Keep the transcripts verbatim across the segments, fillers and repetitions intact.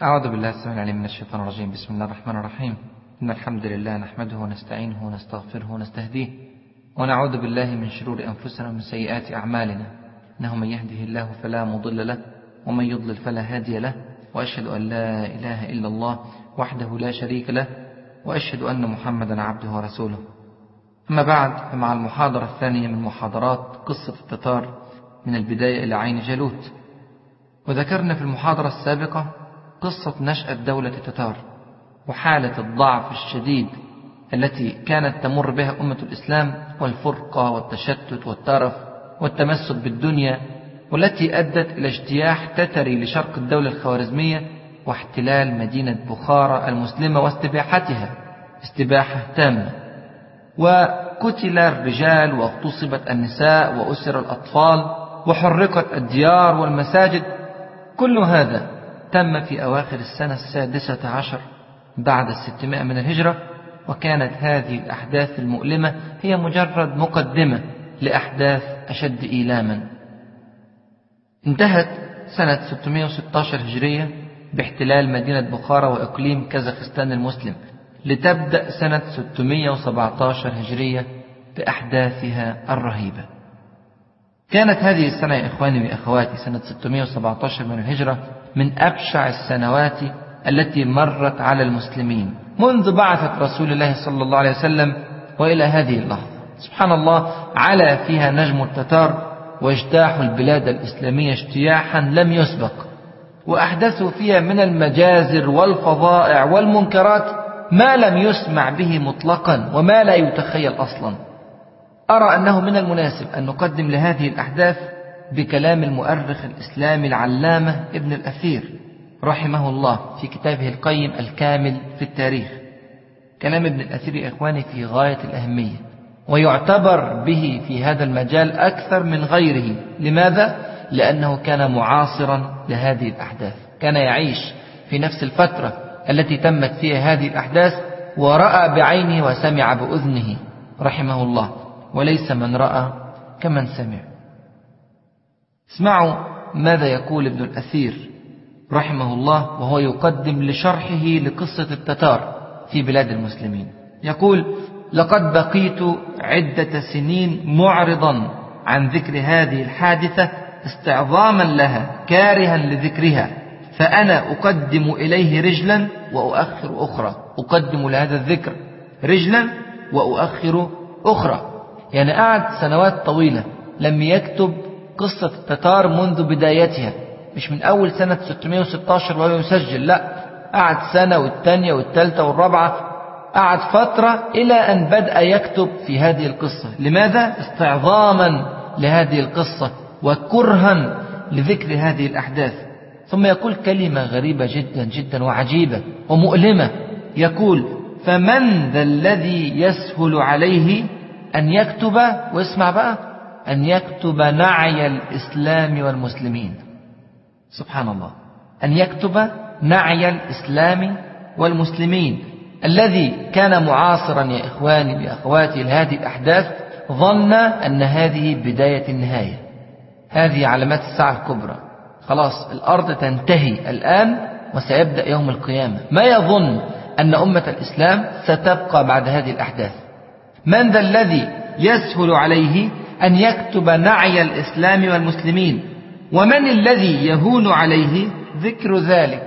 أعوذ بالله السميع العليم من الشيطان الرجيم. بسم الله الرحمن الرحيم. إن الحمد لله نحمده ونستعينه ونستغفره ونستهديه ونعوذ بالله من شرور أنفسنا ومن سيئات أعمالنا، إنه من يهده الله فلا مضل له ومن يضلل فلا هادي له، وأشهد أن لا إله إلا الله وحده لا شريك له، وأشهد أن محمدا عبده ورسوله. أما بعد، فمع المحاضرة الثانية من محاضرات قصة التتار من البداية إلى عين جالوت. وذكرنا في المحاضرة السابقة قصة نشأة دولة التتار وحالة الضعف الشديد التي كانت تمر بها أمة الإسلام، والفرقة والتشتت والترف والتمسك بالدنيا، والتي أدت إلى اجتياح تتري لشرق الدولة الخوارزمية واحتلال مدينة بخارى المسلمة واستباحتها استباحة تامة، وقتل الرجال واغتصبت النساء وأسر الأطفال وحرقت الديار والمساجد. كل هذا تم في أواخر السنة السادسة عشر بعد الستمائة من الهجرة، وكانت هذه الأحداث المؤلمة هي مجرد مقدمة لأحداث أشد إيلاما. انتهت سنة ستمائة وستة عشر هجرية باحتلال مدينة بخارى وإقليم كازاخستان المسلم، لتبدأ سنة ستمائة وسبعة عشر هجرية بأحداثها الرهيبة. كانت هذه السنة يا إخواني وأخواتي سنة ستمائة وسبعة عشر من الهجرة من أبشع السنوات التي مرت على المسلمين منذ بعثة رسول الله صلى الله عليه وسلم وإلى هذه اللحظة. سبحان الله، علا فيها نجم التتار واجتاحوا البلاد الإسلامية اجتياحا لم يسبق، وأحدثوا فيها من المجازر والفظائع والمنكرات ما لم يسمع به مطلقا وما لا يتخيل أصلا. أرى أنه من المناسب أن نقدم لهذه الأحداث بكلام المؤرخ الإسلامي العلامة ابن الأثير رحمه الله في كتابه القيم الكامل في التاريخ. كلام ابن الأثير يا إخواني في غاية الأهمية، ويعتبر به في هذا المجال أكثر من غيره. لماذا؟ لأنه كان معاصرا لهذه الأحداث، كان يعيش في نفس الفترة التي تمت فيها هذه الأحداث، ورأى بعينه وسمع بأذنه رحمه الله، وليس من رأى كمن سمع. اسمعوا ماذا يقول ابن الأثير رحمه الله وهو يقدم لشرحه لقصة التتار في بلاد المسلمين. يقول: لقد بقيت عدة سنين معرضا عن ذكر هذه الحادثة استعظاما لها كارها لذكرها، فأنا أقدم إليه رجلا وأؤخر أخرى. أقدم لهذا الذكر رجلا وأؤخر أخرى، يعني قعد سنوات طويلة لم يكتب قصة التتار منذ بدايتها، مش من أول سنة ستمائة وستة عشر وهو يسجل، لا، قعد سنة والثانية والثالثة والرابعة، قعد فترة إلى أن بدأ يكتب في هذه القصة. لماذا؟ استعظاما لهذه القصة وكرها لذكر هذه الأحداث. ثم يقول كلمة غريبة جدا جدا وعجيبة ومؤلمة، يقول: فمن ذا الذي يسهل عليه أن يكتب، واسمع بقى، أن يكتب نعي الإسلام والمسلمين. سبحان الله، أن يكتب نعي الإسلام والمسلمين. الذي كان معاصرا يا إخواني وأخواتي لهذه الأحداث ظن أن هذه بداية النهاية، هذه علامات الساعة الكبرى، خلاص الأرض تنتهي الآن وسيبدأ يوم القيامة. ما يظن أن أمة الإسلام ستبقى بعد هذه الأحداث. من ذا الذي يسهل عليه أن يكتب نعي الإسلام والمسلمين، ومن الذي يهون عليه ذكر ذلك؟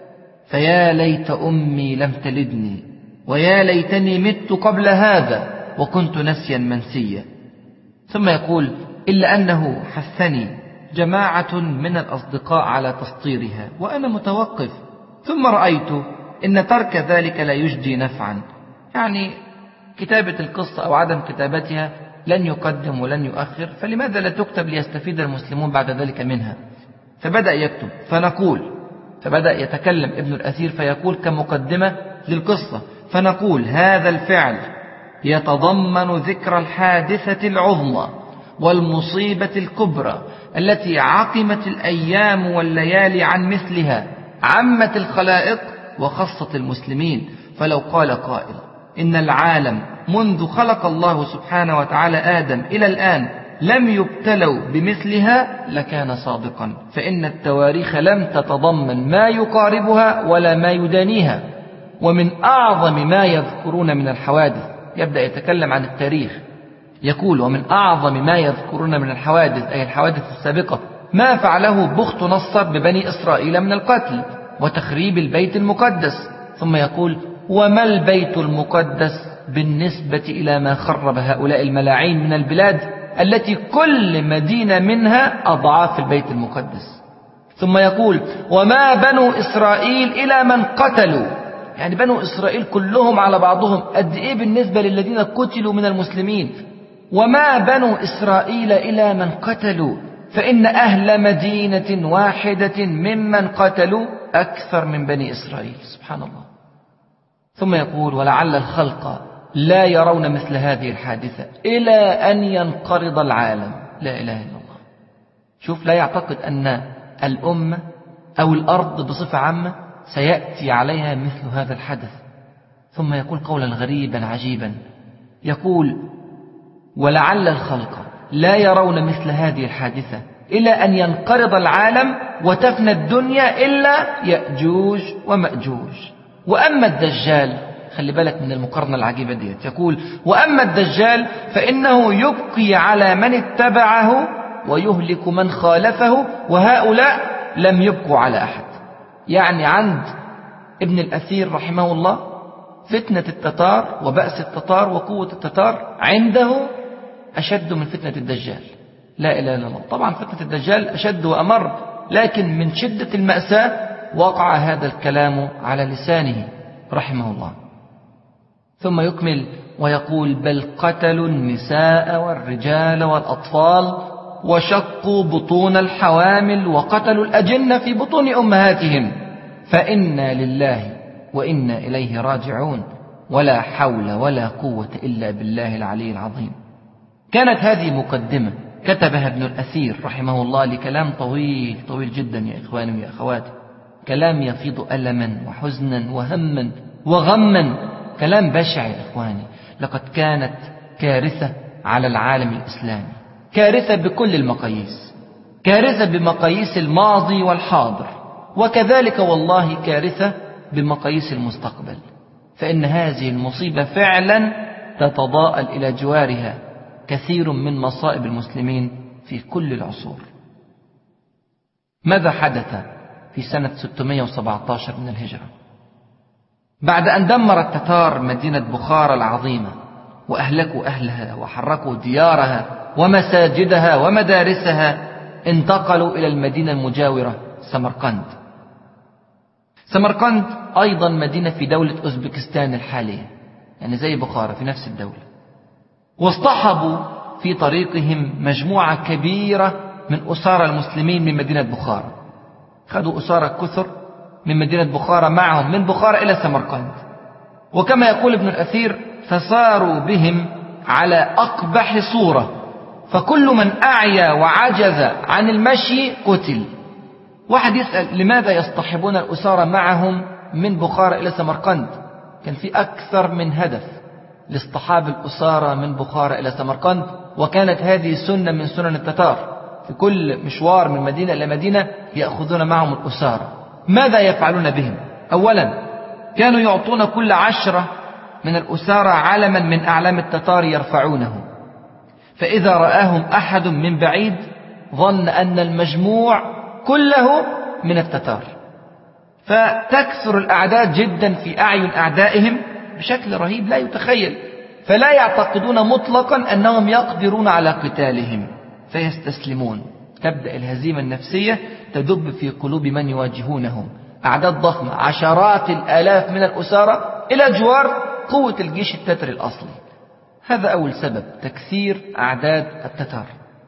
فيا ليت أمي لم تلدني، ويا ليتني مت قبل هذا وكنت نسيا منسيا. ثم يقول: إلا أنه حثني جماعة من الأصدقاء على تسطيرها وأنا متوقف، ثم رأيت إن ترك ذلك لا يجدي نفعا، يعني كتابة القصة أو عدم كتابتها لن يقدم ولن يؤخر، فلماذا لا تكتب ليستفيد المسلمون بعد ذلك منها؟ فبدأ يكتب. فنقول فبدأ يتكلم ابن الأثير فيقول كمقدمة للقصة: فنقول هذا الفعل يتضمن ذكر الحادثة العظمى والمصيبة الكبرى التي عقمت الأيام والليالي عن مثلها، عمت الخلائق وخصت المسلمين. فلو قال قائل إن العالم منذ خلق الله سبحانه وتعالى آدم إلى الآن لم يبتلوا بمثلها لكان صادقا، فإن التواريخ لم تتضمن ما يقاربها ولا ما يدانيها. ومن أعظم ما يذكرون من الحوادث، يبدأ يتكلم عن التاريخ، يقول: ومن أعظم ما يذكرون من الحوادث، أي الحوادث السابقة، ما فعله بخت نصر ببني إسرائيل من القتل وتخريب البيت المقدس. ثم يقول: وما البيت المقدس بالنسبة إلى ما خرب هؤلاء الملاعين من البلاد التي كل مدينة منها أضعاف البيت المقدس. ثم يقول: وما بنو إسرائيل إلى من قتلوا، يعني بنو إسرائيل كلهم على بعضهم قد إيه بالنسبة للذين قتلوا من المسلمين. وما بنو إسرائيل إلى من قتلوا، فإن أهل مدينة واحدة ممن قتلوا أكثر من بني إسرائيل. سبحان الله. ثم يقول: ولعل الخلق لا يرون مثل هذه الحادثة إلى أن ينقرض العالم. لا إله إلا الله. شوف، لا يعتقد أن الأمة أو الأرض بصفة عامة سيأتي عليها مثل هذا الحدث. ثم يقول قولا غريبا عجيبا، يقول: ولعل الخلق لا يرون مثل هذه الحادثة إلى أن ينقرض العالم وتفنى الدنيا إلا يأجوج ومأجوج. وأما الدجال، خلي بالك من المقارنة العجيبة ديت، يقول: وأما الدجال فإنه يبقي على من اتبعه ويهلك من خالفه، وهؤلاء لم يبقوا على أحد. يعني عند ابن الأثير رحمه الله فتنة التتار وبأس التتار وقوة التتار عنده أشد من فتنة الدجال. لا إله إلا الله. طبعا فتنة الدجال أشد وأمر، لكن من شدة المأساة وقع هذا الكلام على لسانه رحمه الله. ثم يكمل ويقول: بل قتلوا النساء والرجال والأطفال وشقوا بطون الحوامل وقتلوا الأجنة في بطون أمهاتهم، فإنا لله وإنا إليه راجعون، ولا حول ولا قوة إلا بالله العلي العظيم. كانت هذه مقدمة كتبها ابن الأثير رحمه الله لكلام طويل طويل جدا يا إخواني ويا أخواتي، كلام يفيض ألما وحزنا وهما وغما، كلام بشع يا إخواني. لقد كانت كارثة على العالم الإسلامي، كارثة بكل المقاييس، كارثة بمقاييس الماضي والحاضر، وكذلك والله كارثة بمقاييس المستقبل. فإن هذه المصيبة فعلا تتضاءل إلى جوارها كثير من مصائب المسلمين في كل العصور. ماذا حدث في سنة ستمائة وسبعة عشر من الهجرة؟ بعد أن دمر التتار مدينة بخارى العظيمة وأهلكوا أهلها وحركوا ديارها ومساجدها ومدارسها، انتقلوا إلى المدينة المجاورة سمرقند. سمرقند أيضا مدينة في دولة أوزبكستان الحالية، يعني زي بخارى في نفس الدولة. واصطحبوا في طريقهم مجموعة كبيرة من أسارى المسلمين من مدينة بخارى، خذوا أسارى كثر من مدينة بخارى معهم من بخارى إلى سمرقند. وكما يقول ابن الأثير: فصاروا بهم على أقبح صورة، فكل من أعيا وعجز عن المشي قتل. واحد يسأل: لماذا يصطحبون الأسارى معهم من بخارى إلى سمرقند؟ كان في أكثر من هدف لاصطحاب الأسارى من بخارى إلى سمرقند، وكانت هذه سنة من سنن التتار، في كل مشوار من مدينة إلى مدينة يأخذون معهم الأسارى. ماذا يفعلون بهم؟ أولا كانوا يعطون كل عشرة من الأسارى علما من أعلام التتار يرفعونه، فإذا رآهم أحد من بعيد ظن أن المجموع كله من التتار، فتكثر الأعداد جدا في أعين أعدائهم بشكل رهيب لا يتخيل، فلا يعتقدون مطلقا أنهم يقدرون على قتالهم فيستسلمون. تبدأ الهزيمة النفسية تدب في قلوب من يواجهونهم، أعداد ضخمة، عشرات الآلاف من الأسارى إلى جوار قوة الجيش التتري الأصلي. هذا أول سبب، تكثير أعداد التتار.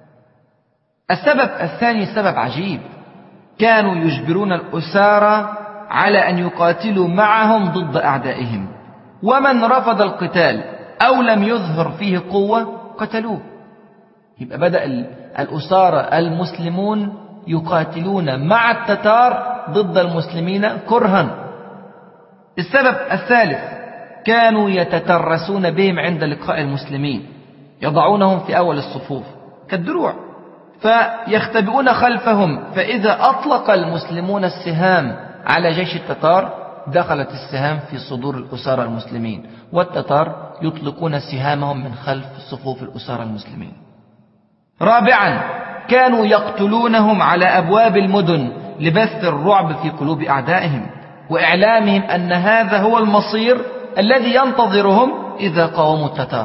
السبب الثاني سبب عجيب، كانوا يجبرون الأسارى على أن يقاتلوا معهم ضد أعدائهم، ومن رفض القتال أو لم يظهر فيه قوة قتلوه. يبقى بدأ الأسارى المسلمون يقاتلون مع التتار ضد المسلمين كرها. السبب الثالث، كانوا يتترسون بهم عند لقاء المسلمين، يضعونهم في أول الصفوف كالدروع، فيختبئون خلفهم، فإذا أطلق المسلمون السهام على جيش التتار دخلت السهام في صدور الأسارى المسلمين، والتتار يطلقون سهامهم من خلف صفوف الأسارى المسلمين. رابعا، كانوا يقتلونهم على أبواب المدن لبث الرعب في قلوب أعدائهم وإعلامهم أن هذا هو المصير الذي ينتظرهم إذا قاوموا التتار.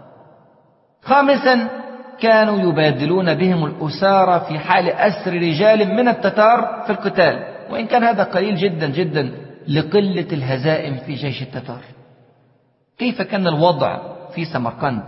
خامسا، كانوا يبادلون بهم الأسارى في حال أسر رجال من التتار في القتال، وإن كان هذا قليل جدا جدا لقلة الهزائم في جيش التتار. كيف كان الوضع في سمرقند؟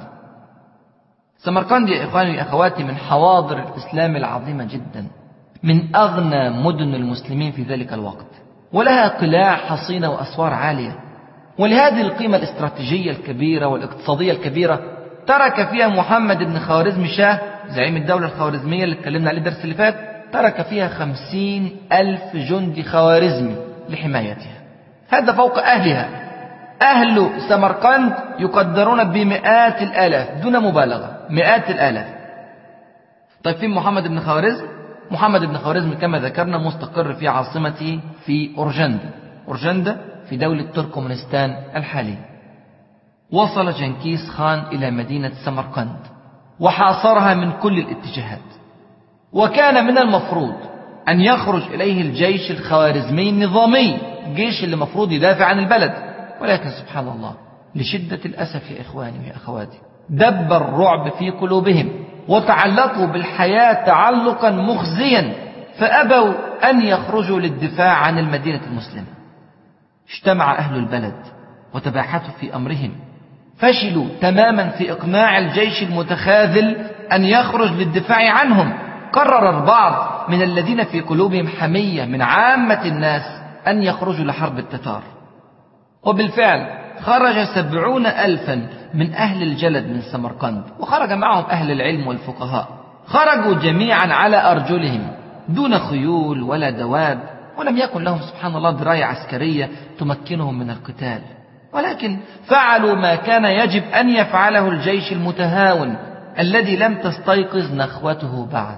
سمرقند يا إخواني وأخواتي من حواضر الإسلام العظيمة جدا، من أغنى مدن المسلمين في ذلك الوقت، ولها قلاع حصينة وأسوار عالية، ولهذه القيمة الاستراتيجية الكبيرة والاقتصادية الكبيرة ترك فيها محمد بن خوارزم شاه زعيم الدولة الخوارزمية اللي اتكلمنا عليه الدرس اللي فات، ترك فيها خمسين ألف جندي خوارزمي لحمايتها. هذا فوق أهلها. أهل سمرقند يقدرون بمئات الآلاف دون مبالغة، مئات الآلاف. طيب فين محمد بن خوارزم؟ محمد بن خوارزم كما ذكرنا مستقر في عاصمته في أورجندا، أورجندا في دولة تركمانستان الحالية. وصل جنكيز خان إلى مدينة سمرقند وحاصرها من كل الاتجاهات، وكان من المفروض أن يخرج إليه الجيش الخوارزمي النظامي، الجيش اللي مفروض يدافع عن البلد، ولكن سبحان الله لشدة الأسف يا إخواني ويا أخواتي دب الرعب في قلوبهم وتعلقوا بالحياة تعلقا مخزيا، فأبوا أن يخرجوا للدفاع عن المدينة المسلمة. اجتمع أهل البلد وتباحثوا في أمرهم، فشلوا تماما في إقناع الجيش المتخاذل أن يخرج للدفاع عنهم. قرر البعض من الذين في قلوبهم حمية من عامة الناس أن يخرجوا لحرب التتار، وبالفعل خرج سبعون ألفا من أهل الجلد من سمرقند، وخرج معهم أهل العلم والفقهاء. خرجوا جميعا على أرجلهم دون خيول ولا دواب، ولم يكن لهم سبحان الله دراية عسكرية تمكنهم من القتال، ولكن فعلوا ما كان يجب أن يفعله الجيش المتهاون الذي لم تستيقظ نخوته بعد.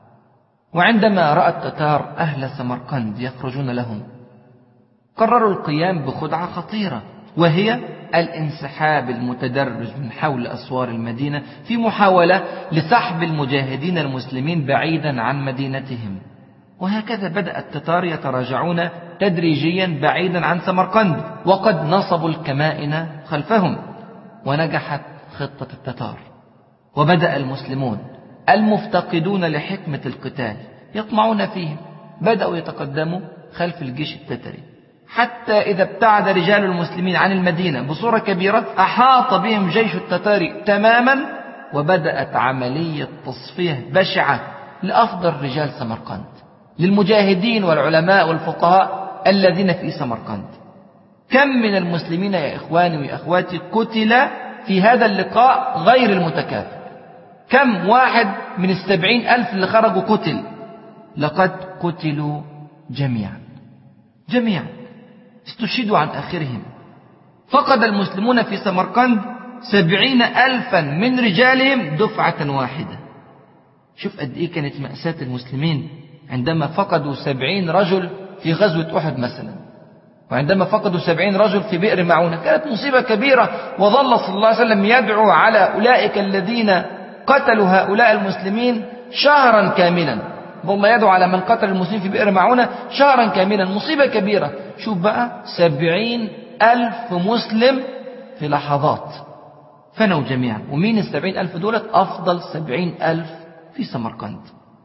وعندما رأى التتار أهل سمرقند يخرجون لهم، قرروا القيام بخدعة خطيرة، وهي الانسحاب المتدرج من حول أسوار المدينة في محاولة لسحب المجاهدين المسلمين بعيدا عن مدينتهم. وهكذا بدأ التتار يتراجعون تدريجيا بعيدا عن سمرقند، وقد نصبوا الكمائن خلفهم. ونجحت خطة التتار، وبدأ المسلمون المفتقدون لحكمة القتال يطمعون فيهم، بدأوا يتقدموا خلف الجيش التتري، حتى إذا ابتعد رجال المسلمين عن المدينة بصورة كبيرة أحاط بهم جيش التتار تماما، وبدأت عملية تصفية بشعة لأفضل رجال سمرقند، للمجاهدين والعلماء والفقهاء الذين في سمرقند. كم من المسلمين يا إخواني وأخواتي قتل في هذا اللقاء غير المتكافئ؟ كم واحد من السبعين ألف اللي خرجوا قتل؟ لقد قتلوا جميعا جميعا استشهدوا عن آخرهم. فقد المسلمون في سمرقند سبعين ألفا من رجالهم دفعة واحدة. شوف قد إيه كانت مأساة المسلمين عندما فقدوا سبعين رجل في غزوة أحد مثلا، وعندما فقدوا سبعين رجل في بئر معونة، كانت مصيبة كبيرة. وظل صلى الله عليه وسلم يدعو على أولئك الذين قتلوا هؤلاء المسلمين شهرا كاملا، ظل يدعو على من قتل المسلمين في بئر معونة شهرا كاملا. مصيبة كبيرة. شوف بقى سبعين ألف مسلم في لحظات فنوا جميعا. ومين السبعين ألف دولت؟ أفضل سبعين ألف في سمرقند.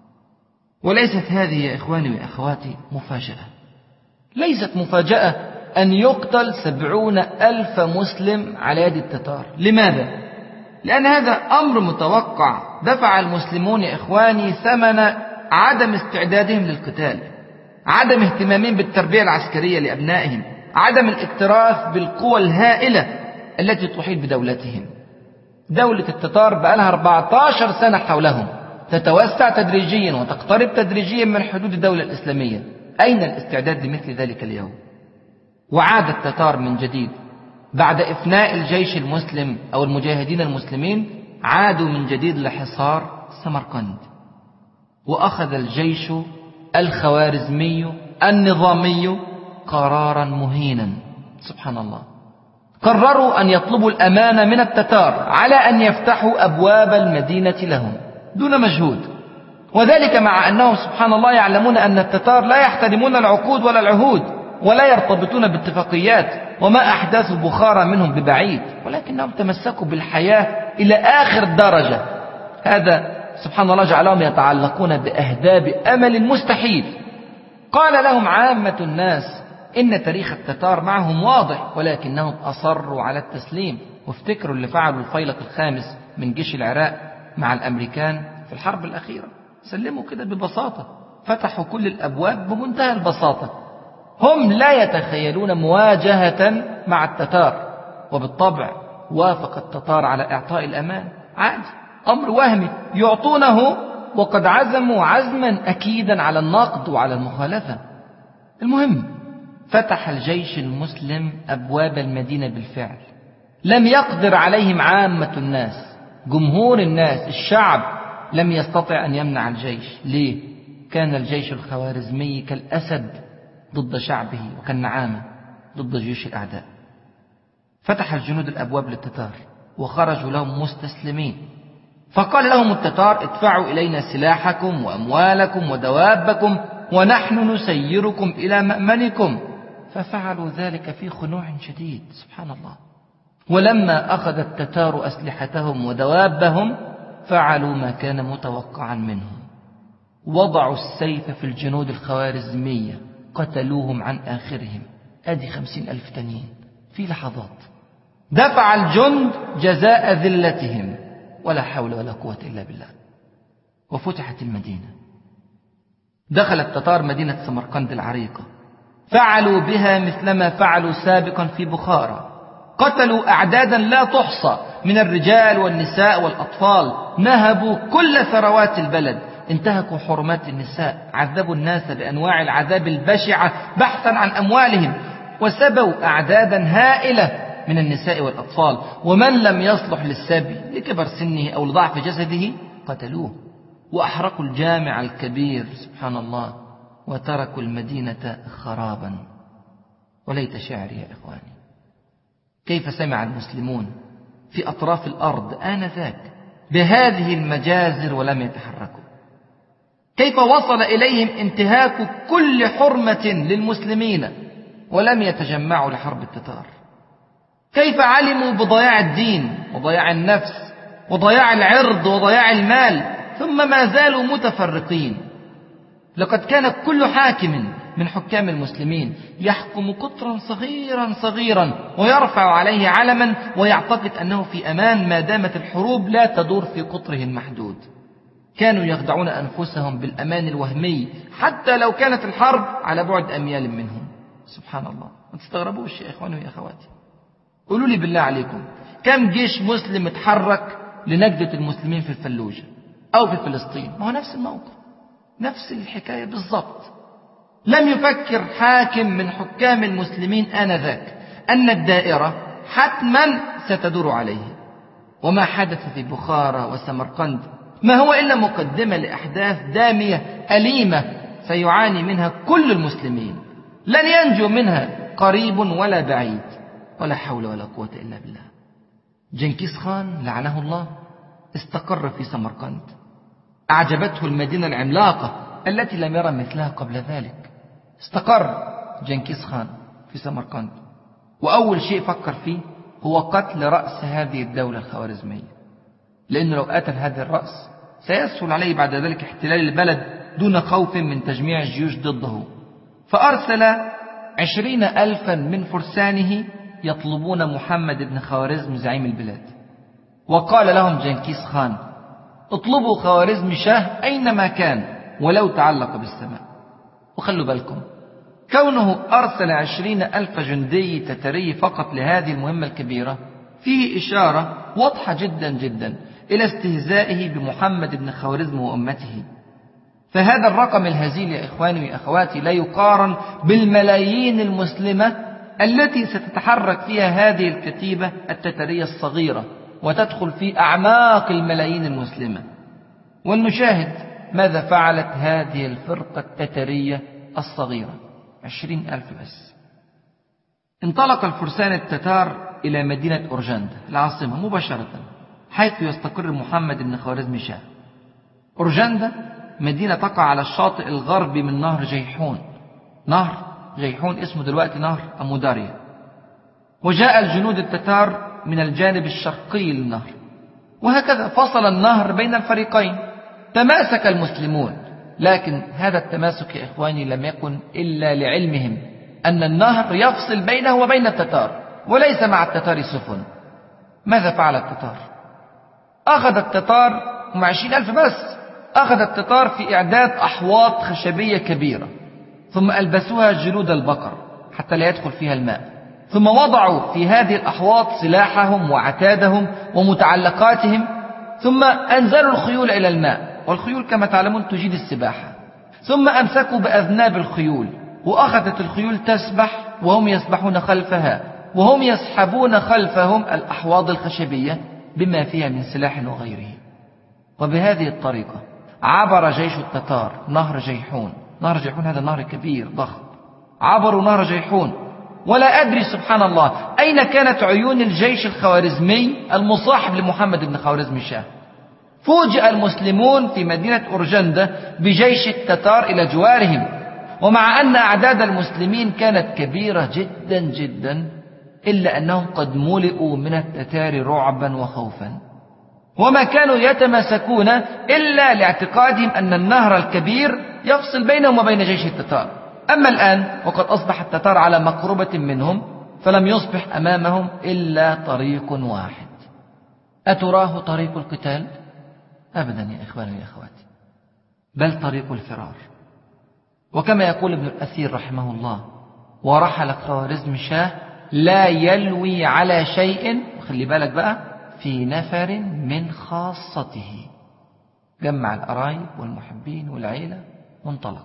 وليست هذه يا إخواني وأخواتي مفاجأة، ليست مفاجأة أن يقتل سبعون ألف مسلم على يد التتار. لماذا؟ لأن هذا أمر متوقع. دفع المسلمون يا إخواني ثمن عدم استعدادهم للقتال، عدم اهتمامهم بالتربية العسكرية لأبنائهم، عدم الاكتراث بالقوى الهائلة التي تحيط بدولتهم. دولة التتار بقى لها أربعة عشر سنة حولهم، تتوسع تدريجيا وتقترب تدريجيا من حدود الدولة الإسلامية. أين الاستعداد لمثل ذلك اليوم؟ وعاد التتار من جديد بعد إفناء الجيش المسلم أو المجاهدين المسلمين، عادوا من جديد لحصار سمرقند، وأخذ الجيش الخوارزمي النظامي قرارا مهينا. سبحان الله، قرروا أن يطلبوا الأمان من التتار على أن يفتحوا أبواب المدينة لهم دون مجهود، وذلك مع أنهم سبحان الله يعلمون أن التتار لا يحترمون العقود ولا العهود ولا يرتبطون باتفاقيات، وما أحداث بخارى منهم ببعيد، ولكنهم تمسكوا بالحياة إلى آخر درجة. هذا سبحان الله جعلهم يتعلقون بأهداب أمل مستحيل. قال لهم عامة الناس إن تاريخ التتار معهم واضح، ولكنهم أصروا على التسليم. وافتكروا اللي فعلوا الفيلق الخامس من جيش العراق مع الأمريكان في الحرب الأخيرة، سلموا كده ببساطة، فتحوا كل الأبواب بمنتهى البساطة. هم لا يتخيلون مواجهة مع التتار، وبالطبع وافق التتار على إعطاء الأمان عادي، أمر وهمي يعطونه وقد عزموا عزما أكيدا على النقد وعلى المخالفة. المهم فتح الجيش المسلم أبواب المدينة بالفعل، لم يقدر عليهم عامة الناس، جمهور الناس الشعب لم يستطع أن يمنع الجيش. ليه؟ كان الجيش الخوارزمي كالأسد ضد شعبه وكالنعامة ضد جيوش الأعداء. فتح الجنود الأبواب للتتار وخرجوا لهم مستسلمين، فقال لهم التتار ادفعوا إلينا سلاحكم وأموالكم ودوابكم ونحن نسيركم إلى مأمنكم، ففعلوا ذلك في خنوع شديد. سبحان الله. ولما أخذ التتار أسلحتهم ودوابهم فعلوا ما كان متوقعا منهم، وضعوا السيف في الجنود الخوارزمية، قتلوهم عن آخرهم، أدي خمسين ألف تانيين في لحظات. دفع الجند جزاء ذلتهم، ولا حول ولا قوة إلا بالله. وفتحت المدينة، دخل التتار مدينة سمرقند العريقة، فعلوا بها مثلما فعلوا سابقا في بخارى، قتلوا أعدادا لا تحصى من الرجال والنساء والأطفال، نهبوا كل ثروات البلد، انتهكوا حرمات النساء، عذبوا الناس بأنواع العذاب البشعة بحثا عن أموالهم، وسبوا أعدادا هائلة من النساء والأطفال، ومن لم يصلح للسبي لكبر سنه أو لضعف جسده قتلوه، وأحرقوا الجامع الكبير. سبحان الله. وتركوا المدينة خرابا. وليت شعري يا إخواني، كيف سمع المسلمون في أطراف الأرض آنذاك بهذه المجازر ولم يتحركوا، كيف وصل إليهم انتهاك كل حرمة للمسلمين ولم يتجمعوا لحرب التتار، كيف علموا بضياع الدين وضياع النفس وضياع العرض وضياع المال ثم ما زالوا متفرقين. لقد كان كل حاكم من حكام المسلمين يحكم قطرا صغيرا صغيرا ويرفع عليه علما ويعتقد أنه في أمان ما دامت الحروب لا تدور في قطره المحدود. كانوا يخدعون أنفسهم بالأمان الوهمي حتى لو كانت الحرب على بعد أميال منهم. سبحان الله. ما تستغربوش يا إخواني ويا أخواتي، قولوا لي بالله عليكم كم جيش مسلم اتحرك لنجدة المسلمين في الفلوجة أو في فلسطين؟ ما هو نفس الموقف، نفس الحكاية بالضبط. لم يفكر حاكم من حكام المسلمين آنذاك أن الدائرة حتما ستدور عليه. وما حدث في بخارى وسمرقند ما هو إلا مقدمة لأحداث دامية أليمة سيعاني منها كل المسلمين، لن ينجو منها قريب ولا بعيد، ولا حول ولا قوة إلا بالله. جنكيز خان لعنه الله استقر في سمرقند، أعجبته المدينة العملاقة التي لم يرى مثلها قبل ذلك. استقر جنكيز خان في سمرقند، وأول شيء فكر فيه هو قتل رأس هذه الدولة الخوارزمية، لأنه لو قتل هذا الرأس سيسهل عليه بعد ذلك احتلال البلد دون خوف من تجميع الجيوش ضده. فأرسل عشرين ألفا من فرسانه يطلبون محمد بن خوارزم زعيم البلاد، وقال لهم جنكيز خان اطلبوا خوارزم شاه أينما كان ولو تعلق بالسماء. وخلوا بالكم، كونه أرسل عشرين ألف جندي تتري فقط لهذه المهمة الكبيرة فيه إشارة واضحة جدا جدا إلى استهزائه بمحمد بن خوارزم وأمته. فهذا الرقم الهزيل يا إخواني وأخواتي لا يقارن بالملايين المسلمة التي ستتحرك فيها هذه الكتيبة التترية الصغيرة وتدخل في أعماق الملايين المسلمة. ولنشاهد ماذا فعلت هذه الفرقة التترية الصغيرة، عشرين ألف بس. انطلق الفرسان التتار إلى مدينة أورجندا العاصمة مباشرة، حيث يستقر محمد بن خوارزم شاه. أورجندا مدينة تقع على الشاطئ الغربي من نهر جيحون. نهر جيحون اسمه دلوقتي نهر أموداريا. وجاء الجنود التتار من الجانب الشرقي للنهر، وهكذا فصل النهر بين الفريقين. تماسك المسلمون، لكن هذا التماسك يا إخواني لم يكن إلا لعلمهم أن النهر يفصل بينه وبين التتار، وليس مع التتار سفن. ماذا فعل التتار؟ أخذ التتار هم عشرين ألف بس، أخذ التتار في إعداد أحواض خشبية كبيرة، ثم ألبسوها جلود البقر حتى لا يدخل فيها الماء، ثم وضعوا في هذه الأحواض سلاحهم وعتادهم ومتعلقاتهم، ثم أنزلوا الخيول إلى الماء، والخيول كما تعلمون تجيد السباحة، ثم أمسكوا بأذناب الخيول، وأخذت الخيول تسبح وهم يسبحون خلفها، وهم يسحبون خلفهم الأحواض الخشبية بما فيها من سلاح وغيره. وبهذه الطريقة عبر جيش التتار نهر جيحون. نهر جيحون هذا نهر كبير ضخم، عبروا نهر جيحون، ولا أدري سبحان الله أين كانت عيون الجيش الخوارزمي المصاحب لمحمد بن خوارزم شاه. فوجئ المسلمون في مدينة أورجندا بجيش التتار إلى جوارهم، ومع أن أعداد المسلمين كانت كبيرة جدا جدا، إلا أنهم قد ملئوا من التتار رعبا وخوفا، وما كانوا يتمسكون إلا لاعتقادهم أن النهر الكبير يفصل بينهم وبين جيش التتار. أما الآن وقد أصبح التتار على مقربة منهم، فلم يصبح أمامهم إلا طريق واحد. أتراه طريق القتال؟ أبدا يا إخواني يا أخواتي، بل طريق الفرار. وكما يقول ابن الأثير رحمه الله: ورحل خوارزم شاه لا يلوي على شيء، خلي بالك بقى، في نفر من خاصته. جمع القرايب والمحبين والعيلة وانطلق،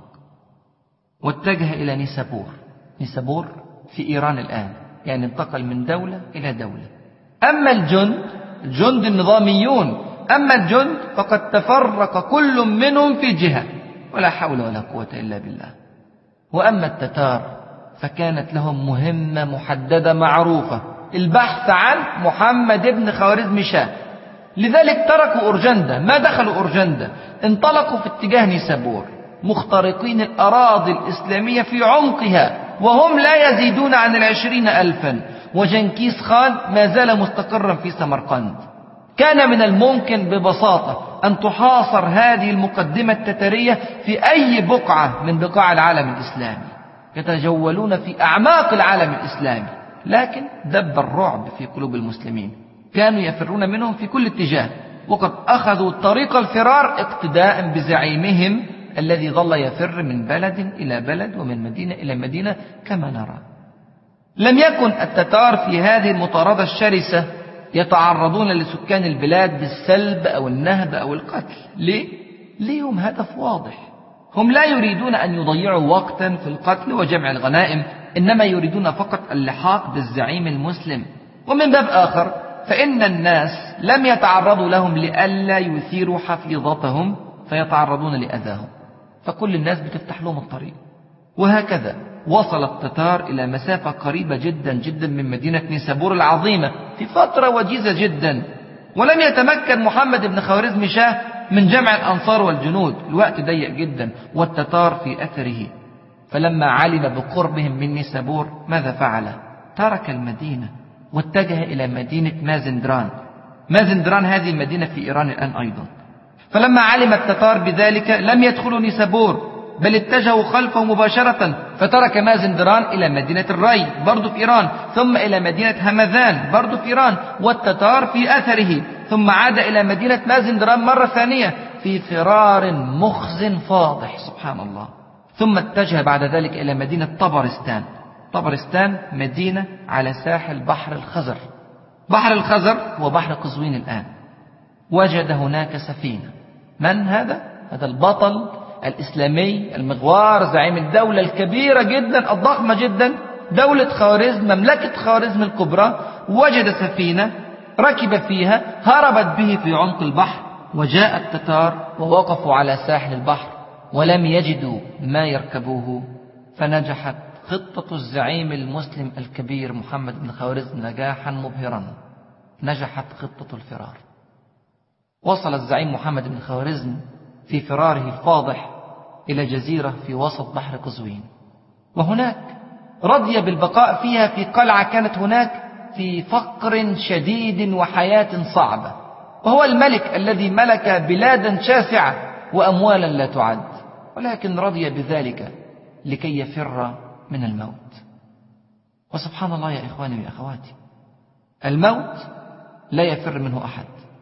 واتجه إلى نيسابور. نيسابور في إيران الآن، يعني انتقل من دولة إلى دولة. أما الجند، الجند النظاميون، أما الجند فقد تفرق كل منهم في جهة، ولا حول ولا قوة إلا بالله. وأما التتار فكانت لهم مهمة محددة معروفة: البحث عن محمد بن خوارزم شاه. لذلك تركوا أورجندا، ما دخلوا أورجندا، انطلقوا في اتجاه نيسابور، مخترقين الأراضي الإسلامية في عمقها، وهم لا يزيدون عن العشرين ألفا. وجنكيز خان ما زال مستقرا في سمرقند. كان من الممكن ببساطة أن تحاصر هذه المقدمة التترية في أي بقعة من بقاع العالم الإسلامي، يتجولون في أعماق العالم الإسلامي، لكن دب الرعب في قلوب المسلمين، كانوا يفرون منهم في كل اتجاه، وقد أخذوا طريق الفرار اقتداء بزعيمهم الذي ظل يفر من بلد إلى بلد ومن مدينة إلى مدينة كما نرى. لم يكن التتار في هذه المطاردة الشرسة يتعرضون لسكان البلاد بالسلب أو النهب أو القتل. ليه؟ ليهم هدف واضح، هم لا يريدون أن يضيعوا وقتا في القتل وجمع الغنائم، إنما يريدون فقط اللحاق بالزعيم المسلم. ومن باب آخر فإن الناس لم يتعرضوا لهم لئلا يثيروا حفيظتهم فيتعرضون لأذاهم، فكل الناس بتفتح لهم الطريق. وهكذا وصل التتار إلى مسافة قريبة جدا جدا من مدينة نيسابور العظيمة في فترة وجيزة جدا، ولم يتمكن محمد بن خوارزم شاه من جمع الأنصار والجنود، الوقت ضيق جدا والتتار في أثره. فلما علم بقربهم من نيسابور ماذا فعل؟ ترك المدينة واتجه إلى مدينة مازندران. مازندران هذه المدينة في إيران الآن أيضا. فلما علم التتار بذلك لم يدخلوا نيسابور، بل اتجهوا خلفه مباشرة، فترك مازندران إلى مدينة الري برضو في إيران، ثم إلى مدينة همذان برضو في إيران، والتتار في أثره، ثم عاد إلى مدينة مازندران مرة ثانية في فرار مخز فاضح سبحان الله. ثم اتجه بعد ذلك إلى مدينة طبرستان. طبرستان مدينة على ساحل بحر الخزر. بحر الخزر هو بحر قزوين الآن. وجد هناك سفينة. من هذا؟ هذا البطل الإسلامي المغوار، زعيم الدولة الكبيرة جدا الضخمة جدا، دولة خوارزم، مملكة خوارزم الكبرى. وجد سفينة ركب فيها هربت به في عمق البحر، وجاء التتار ووقفوا على ساحل البحر ولم يجدوا ما يركبوه، فنجحت خطة الزعيم المسلم الكبير محمد بن خوارزم نجاحا مبهرا. نجحت خطة الفرار. وصل الزعيم محمد بن خوارزم في فراره الفاضح إلى جزيرة في وسط بحر قزوين، وهناك رضي بالبقاء فيها في قلعة كانت هناك في فقر شديد وحياة صعبة، وهو الملك الذي ملك بلادا شاسعة وأموالا لا تعد، ولكن رضي بذلك لكي يفر من الموت. وسبحان الله يا إخواني وأخواتي، الموت لا يفر منه أحد،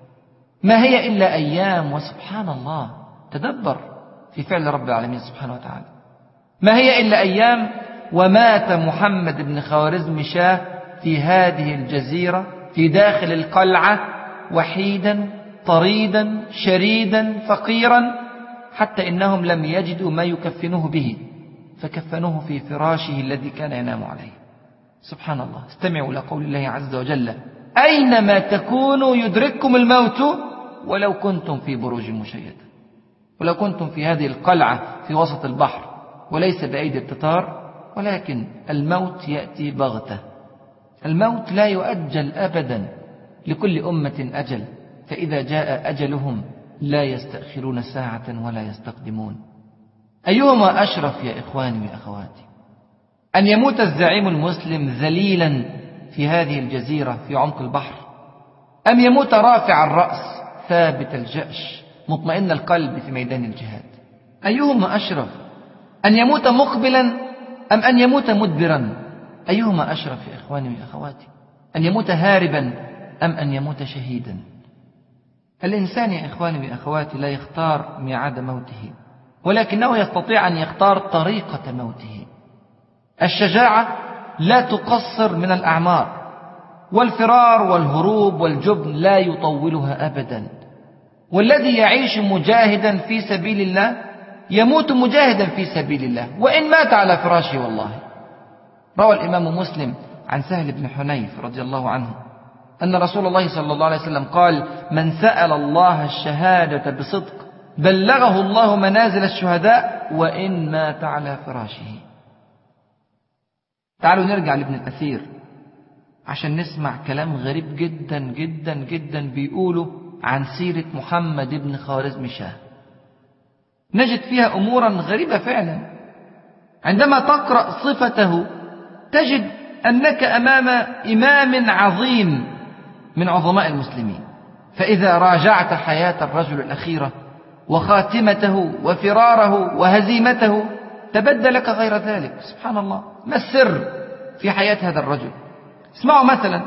ما هي إلا أيام. وسبحان الله، تدبر في فعل رب العالمين سبحانه وتعالى، ما هي إلا أيام ومات محمد بن خوارزم شاه في هذه الجزيرة في داخل القلعة، وحيدا طريدا شريدا فقيرا، حتى إنهم لم يجدوا ما يكفنوه به، فكفنوه في فراشه الذي كان ينام عليه. سبحان الله. استمعوا إلى قول الله عز وجل: أينما تكونوا يدرككم الموت ولو كنتم في بروج مشيدة. ولو كنتم في هذه القلعة في وسط البحر وليس بأيدي التتار، ولكن الموت يأتي بغتة. الموت لا يؤجل أبدا، لكل أمة أجل، فإذا جاء أجلهم لا يستأخرون ساعة ولا يستقدمون. أيهما أشرف يا إخواني وأخواتي، أن يموت الزعيم المسلم ذليلا في هذه الجزيرة في عمق البحر، أم يموت رافع الرأس ثابت الجأش مطمئن القلب في ميدان الجهاد؟ أيهما أشرف، أن يموت مقبلا أم أن يموت مدبرا؟ أيهما أشرف يا إخواني وأخواتي، أن يموت هاربا أم أن يموت شهيدا؟ الإنسان يا إخواني وأخواتي لا يختار ميعاد موته، ولكنه يستطيع أن يختار طريقة موته. الشجاعة لا تقصر من الأعمار، والفرار والهروب والجبن لا يطولها أبدا. والذي يعيش مجاهدا في سبيل الله يموت مجاهدا في سبيل الله، وإن مات على فراشه. والله روى الإمام مسلم عن سهل بن حنيف رضي الله عنه أن رسول الله صلى الله عليه وسلم قال: من سأل الله الشهادة بصدق بلغه الله منازل الشهداء وإن مات على فراشه. تعالوا نرجع لابن الأثير عشان نسمع كلام غريب جدا جدا جدا بيقوله عن سيرة محمد بن خوارزم شاه. نجد فيها أمورا غريبة فعلا. عندما تقرأ صفته تجد أنك أمام إمام عظيم من عظماء المسلمين، فإذا راجعت حياة الرجل الأخيرة وخاتمته وفراره وهزيمته تبدى لك غير ذلك. سبحان الله، ما السر في حياة هذا الرجل؟ اسمعوا مثلا،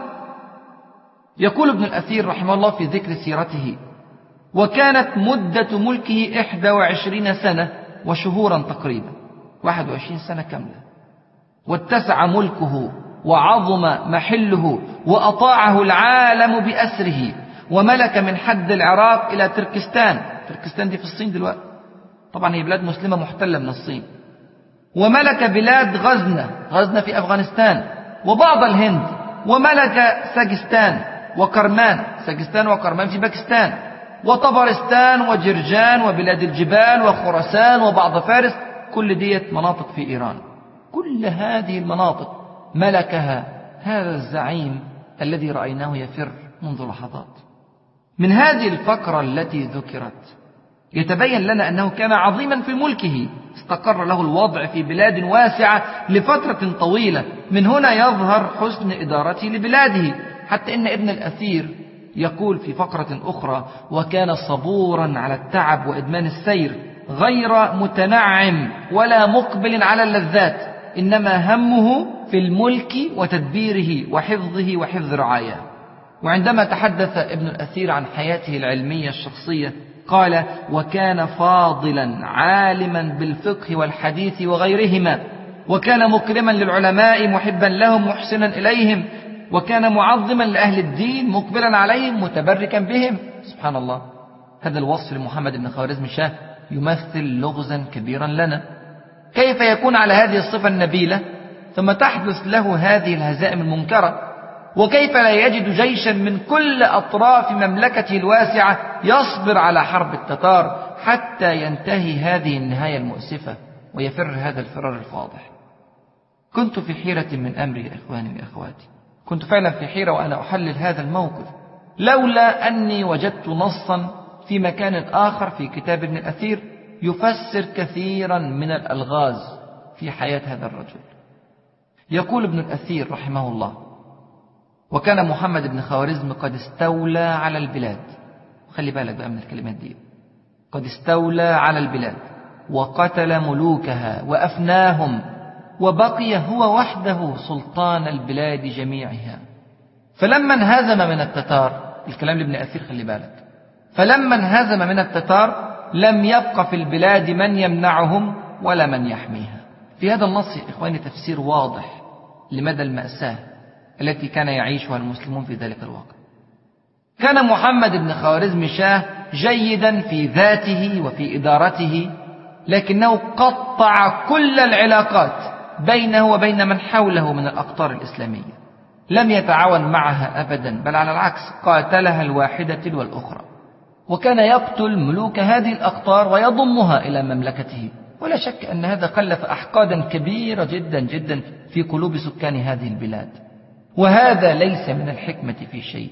يقول ابن الأثير رحمه الله في ذكر سيرته: وكانت مدة ملكه إحدى وعشرين سنة وشهورا تقريبا، واحد وعشرين سنة كاملة، واتسع ملكه وعظم محله وأطاعه العالم بأسره، وملك من حد العراق إلى تركستان. تركستان دي في الصين دلوقتي، طبعا هي بلاد مسلمة محتلة من الصين. وملك بلاد غزنة، غزنة في أفغانستان، وبعض الهند. وملك ساجستان وكرمان، ساجستان وكرمان في باكستان، وطبرستان وجرجان وبلاد الجبال وخراسان وبعض فارس، كل ديت مناطق في إيران. كل هذه المناطق ملكها هذا الزعيم الذي رأيناه يفر منذ لحظات. من هذه الفقرة التي ذكرت يتبين لنا أنه كان عظيما في ملكه، استقر له الوضع في بلاد واسعة لفترة طويلة. من هنا يظهر حسن إدارته لبلاده، حتى إن ابن الأثير يقول في فقرة أخرى: وكان صبورا على التعب وإدمان السير، غير متنعم ولا مقبل على اللذات، إنما همه في الملك وتدبيره وحفظه وحفظ رعاياه. وعندما تحدث ابن الأثير عن حياته العلمية الشخصية قال: وكان فاضلا عالما بالفقه والحديث وغيرهما، وكان مكرما للعلماء محبا لهم محسنا إليهم، وكان معظما لأهل الدين مقبلا عليهم متبركا بهم. سبحان الله، هذا الوصف لمحمد بن خوارزم شاه يمثل لغزا كبيرا لنا. كيف يكون على هذه الصفة النبيلة ثم تحدث له هذه الهزائم المنكرة؟ وكيف لا يجد جيشا من كل أطراف مملكته الواسعة يصبر على حرب التتار حتى ينتهي هذه النهاية المؤسفة ويفر هذا الفرار الفاضح. كنت في حيرة من أمري يا إخواني وأخواتي، كنت فعلا في حيرة وأنا أحلل هذا الموقف، لولا أني وجدت نصا في مكان آخر في كتاب ابن الأثير يفسر كثيرا من الألغاز في حياة هذا الرجل. يقول ابن الأثير رحمه الله: وكان محمد بن خوارزم قد استولى على البلاد، خلي بالك بقى من الكلمات دي، قد استولى على البلاد وقتل ملوكها وأفناهم، وبقي هو وحده سلطان البلاد جميعها. فلما انهزم من التتار، الكلام لابن أثير خلي بالك، فلما انهزم من التتار لم يبق في البلاد من يمنعهم ولا من يحميها. في هذا النص يا إخواني تفسير واضح لمدى المأساة التي كان يعيشها المسلمون في ذلك الوقت. كان محمد بن خوارزم شاه جيدا في ذاته وفي إدارته، لكنه قطع كل العلاقات بينه وبين من حوله من الأقطار الإسلامية، لم يتعاون معها أبدا، بل على العكس قاتلها الواحدة تلو الأخرى، وكان يقتل ملوك هذه الأقطار ويضمها إلى مملكته. ولا شك أن هذا خلف أحقادا كبيرة جدا جدا في قلوب سكان هذه البلاد، وهذا ليس من الحكمة في شيء.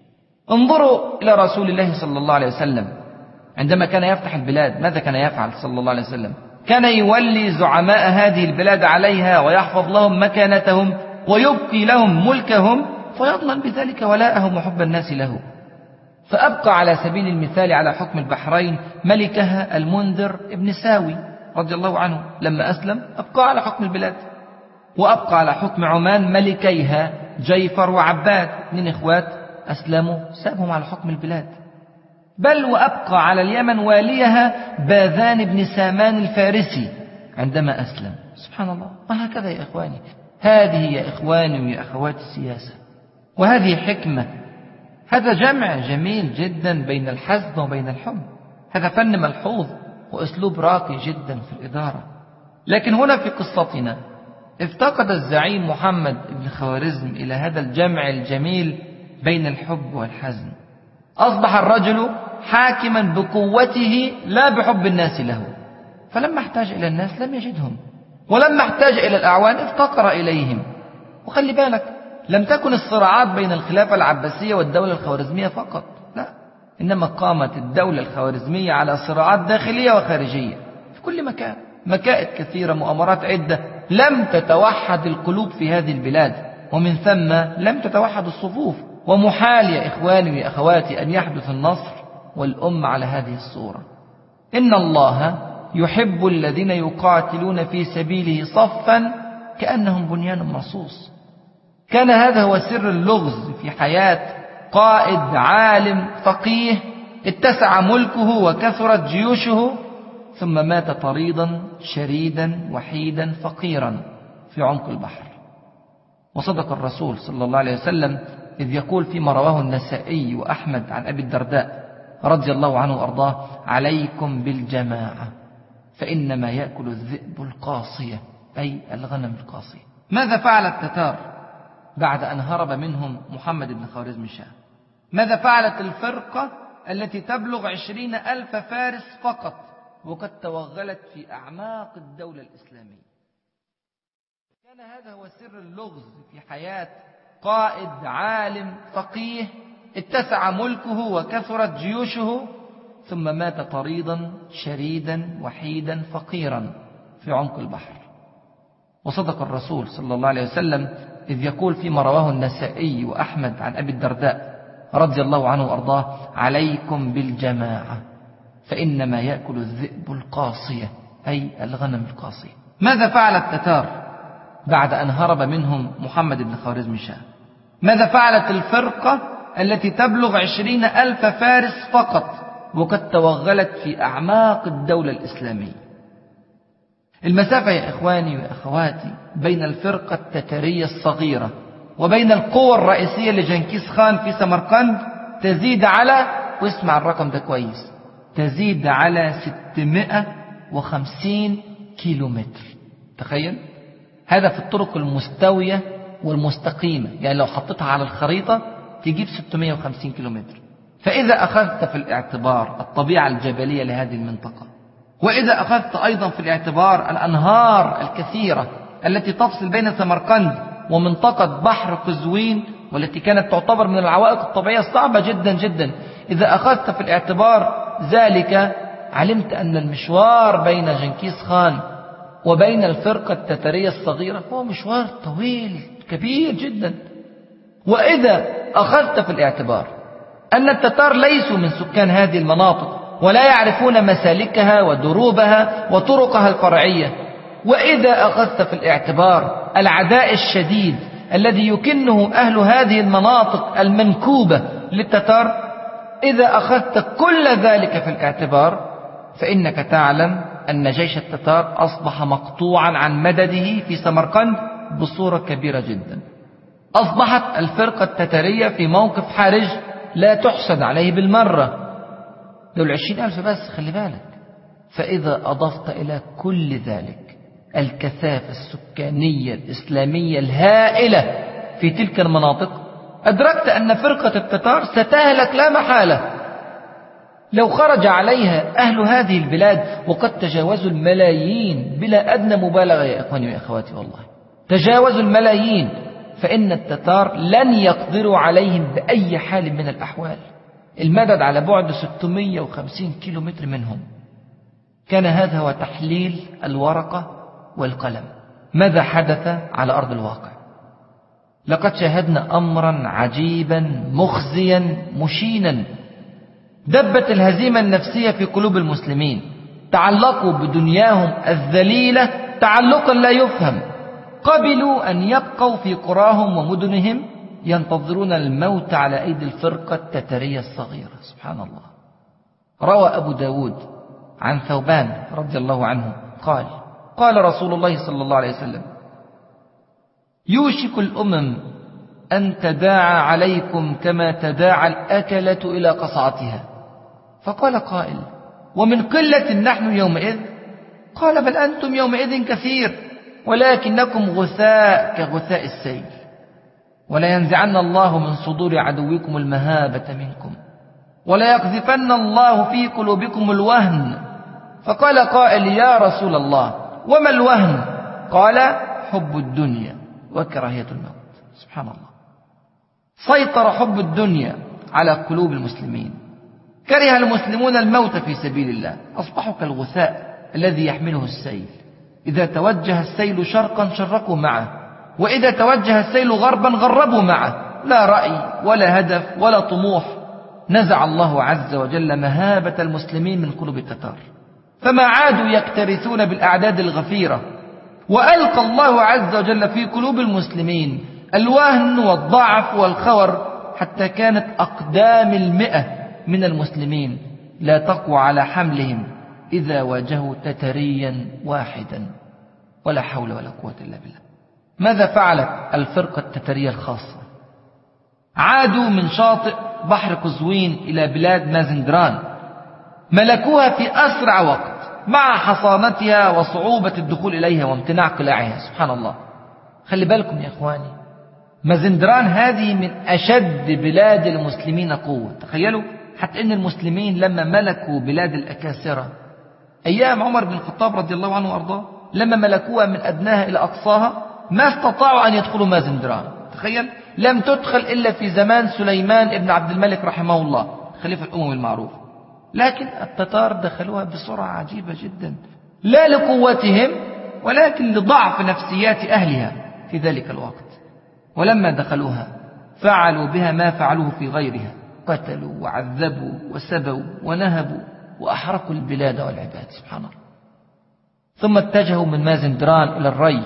انظروا إلى رسول الله صلى الله عليه وسلم عندما كان يفتح البلاد، ماذا كان يفعل صلى الله عليه وسلم؟ كان يولي زعماء هذه البلاد عليها ويحفظ لهم مكانتهم ويبقي لهم ملكهم، فيضمن بذلك ولاءهم وحب الناس له. فأبقى على سبيل المثال على حكم البحرين ملكها المنذر ابن ساوي رضي الله عنه، لما أسلم أبقى على حكم البلاد. وأبقى على حكم عمان ملكيها جيفر وعباد، اثنين إخوات أسلموا سابهم على حكم البلاد. بل وأبقى على اليمن واليها باذان بن سامان الفارسي عندما أسلم. سبحان الله، وهكذا يا إخواني. هذه يا إخواني ويا أخواتي السياسة، وهذه حكمة. هذا جمع جميل جدا بين الحزم وبين الحب، هذا فن ملحوظ وأسلوب راقي جدا في الإدارة. لكن هنا في قصتنا افتقد الزعيم محمد بن خوارزم إلى هذا الجمع الجميل بين الحب والحزم. أصبح الرجل حاكما بقوته لا بحب الناس له، فلما احتاج إلى الناس لم يجدهم، ولما احتاج إلى الأعوان افتقر إليهم. وخلي بالك، لم تكن الصراعات بين الخلافة العباسية والدولة الخوارزمية فقط، لا، إنما قامت الدولة الخوارزمية على صراعات داخلية وخارجية في كل مكان، مكائد كثيرة، مؤامرات عدة. لم تتوحد القلوب في هذه البلاد، ومن ثم لم تتوحد الصفوف. ومحال يا إخواني ويا أخواتي أن يحدث النصر والأمة على هذه الصورة. إن الله يحب الذين يقاتلون في سبيله صفا كأنهم بنيان مرصوص. كان هذا هو سر اللغز في حياة قائد عالم فقيه اتسع ملكه وكثرت جيوشه، ثم مات طريدا شريدا وحيدا فقيرا في عمق البحر. وصدق الرسول صلى الله عليه وسلم إذ يقول فيما رواه النسائي وأحمد عن أبي الدرداء رضي الله عنه وأرضاه: عليكم بالجماعة فإنما يأكل الذئب القاصية، أي الغنم القاصية. ماذا فعل التتار بعد أن هرب منهم محمد بن خوارزم شاه؟ ماذا فعلت الفرقة التي تبلغ عشرين ألف فارس فقط وقد توغلت في أعماق الدولة الإسلامية؟ كان هذا هو سر اللغز في حياة قائد عالم فقيه اتسع ملكه وكثرت جيوشه، ثم مات طريدا شريدا وحيدا فقيرا في عمق البحر. وصدق الرسول صلى الله عليه وسلم إذ يقول فيما رواه النسائي وأحمد عن أبي الدرداء رضي الله عنه وأرضاه: عليكم بالجماعة فإنما يأكل الذئب القاصية، أي الغنم القاصية. ماذا فعل التتار بعد أن هرب منهم محمد بن خوارزم شاه؟ ماذا فعلت الفرقة التي تبلغ عشرين ألف فارس فقط وقد توغلت في أعماق الدولة الإسلامية؟ المسافة يا إخواني وأخواتي بين الفرقة التتارية الصغيرة وبين القوة الرئيسية لجنكيز خان في سمرقند تزيد على، واسمع الرقم ده كويس، تزيد على ستمائة وخمسين كيلومتر. تخيل، هذا في الطرق المستوية والمستقيمة، يعني لو حطيتها على الخريطة تجيب ستمائة وخمسين كيلومتر. فإذا أخذت في الاعتبار الطبيعة الجبلية لهذه المنطقة، وإذا أخذت أيضا في الاعتبار الأنهار الكثيرة التي تفصل بين سمرقند ومنطقة بحر قزوين، والتي كانت تعتبر من العوائق الطبيعية الصعبة جدا جدا، إذا أخذت في الاعتبار ذلك علمت أن المشوار بين جنكيز خان وبين الفرقة التتارية الصغيرة هو مشوار طويل كبير جدا. وإذا أخذت في الاعتبار أن التتار ليسوا من سكان هذه المناطق ولا يعرفون مسالكها ودروبها وطرقها الفرعية، وإذا أخذت في الاعتبار العداء الشديد الذي يكنه أهل هذه المناطق المنكوبة للتتار، إذا أخذت كل ذلك في الاعتبار فإنك تعلم أن جيش التتار أصبح مقطوعا عن مدده في سمرقند بصورة كبيرة جدا. أصبحت الفرقة التتارية في موقف حرج لا تحسد عليه بالمرة. دول عشرين ألف بس، خلي بالك. فإذا أضفت إلى كل ذلك الكثافة السكانية الإسلامية الهائلة في تلك المناطق، أدركت أن فرقة التتار ستهلك لا محالة لو خرج عليها أهل هذه البلاد، وقد تجاوزوا الملايين بلا أدنى مبالغة يا إخواني وأخواتي، والله تجاوزوا الملايين، فإن التتار لن يقدروا عليهم بأي حال من الأحوال. المدد على بعد ستمائة وخمسين كيلو متر منهم. كان هذا هو تحليل الورقة والقلم. ماذا حدث على أرض الواقع؟ لقد شاهدنا أمرا عجيبا مخزيا مشينا. دبت الهزيمة النفسية في قلوب المسلمين، تعلقوا بدنياهم الذليلة تعلقا لا يفهم، قبلوا أن يبقوا في قراهم ومدنهم ينتظرون الموت على أيدي الفرقة التتارية الصغيرة. سبحان الله. روى أبو داود عن ثوبان رضي الله عنه قال: قال رسول الله صلى الله عليه وسلم: يوشك الأمم أن تداعى عليكم كما تداعى الأكلة إلى قصعتها. فقال قائل: ومن قلة نحن يومئذ؟ قال: بل أنتم يومئذ كثير، ولكنكم غثاء كغثاء السيل، ولا ينزعن الله من صدور عدوكم المهابة منكم، ولا يقذفن الله في قلوبكم الوهن. فقال قائل: يا رسول الله وما الوهن؟ قال: حب الدنيا وكراهية الموت. سبحان الله. سيطر حب الدنيا على قلوب المسلمين، كره المسلمون الموت في سبيل الله، أصبحوا كالغثاء الذي يحمله السيل، إذا توجه السيل شرقا شرقوا معه، وإذا توجه السيل غربا غربوا معه، لا رأي ولا هدف ولا طموح. نزع الله عز وجل مهابة المسلمين من قلوب التتار، فما عادوا يكترثون بالأعداد الغفيرة، وألقى الله عز وجل في قلوب المسلمين الوهن والضعف والخور، حتى كانت أقدام المئة من المسلمين لا تقوى على حملهم إذا واجهوا تتريا واحدا. ولا حول ولا قوة إلا بالله. ماذا فعلت الفرقة التترية الخاصة؟ عادوا من شاطئ بحر قزوين إلى بلاد مازندران، ملكوها في أسرع وقت مع حصانتها وصعوبة الدخول إليها وامتناع قلاعها. سبحان الله. خلي بالكم يا إخواني، مازندران هذه من أشد بلاد المسلمين قوة. تخيلوا حتى أن المسلمين لما ملكوا بلاد الأكاسرة أيام عمر بن الخطاب رضي الله عنه وأرضاه، لما ملكوها من أدناها إلى أقصاها ما استطاعوا أن يدخلوا مازندران. تخيل، لم تدخل إلا في زمان سليمان بن عبد الملك رحمه الله خليفة الأمم المعروف، لكن التتار دخلوها بسرعة عجيبة جدا، لا لقوتهم ولكن لضعف نفسيات أهلها في ذلك الوقت. ولما دخلوها فعلوا بها ما فعلوه في غيرها، قتلوا وعذبوا وسبوا ونهبوا وأحرقوا البلاد والعباد. سبحان الله. ثم اتجهوا من مازندران إلى الري،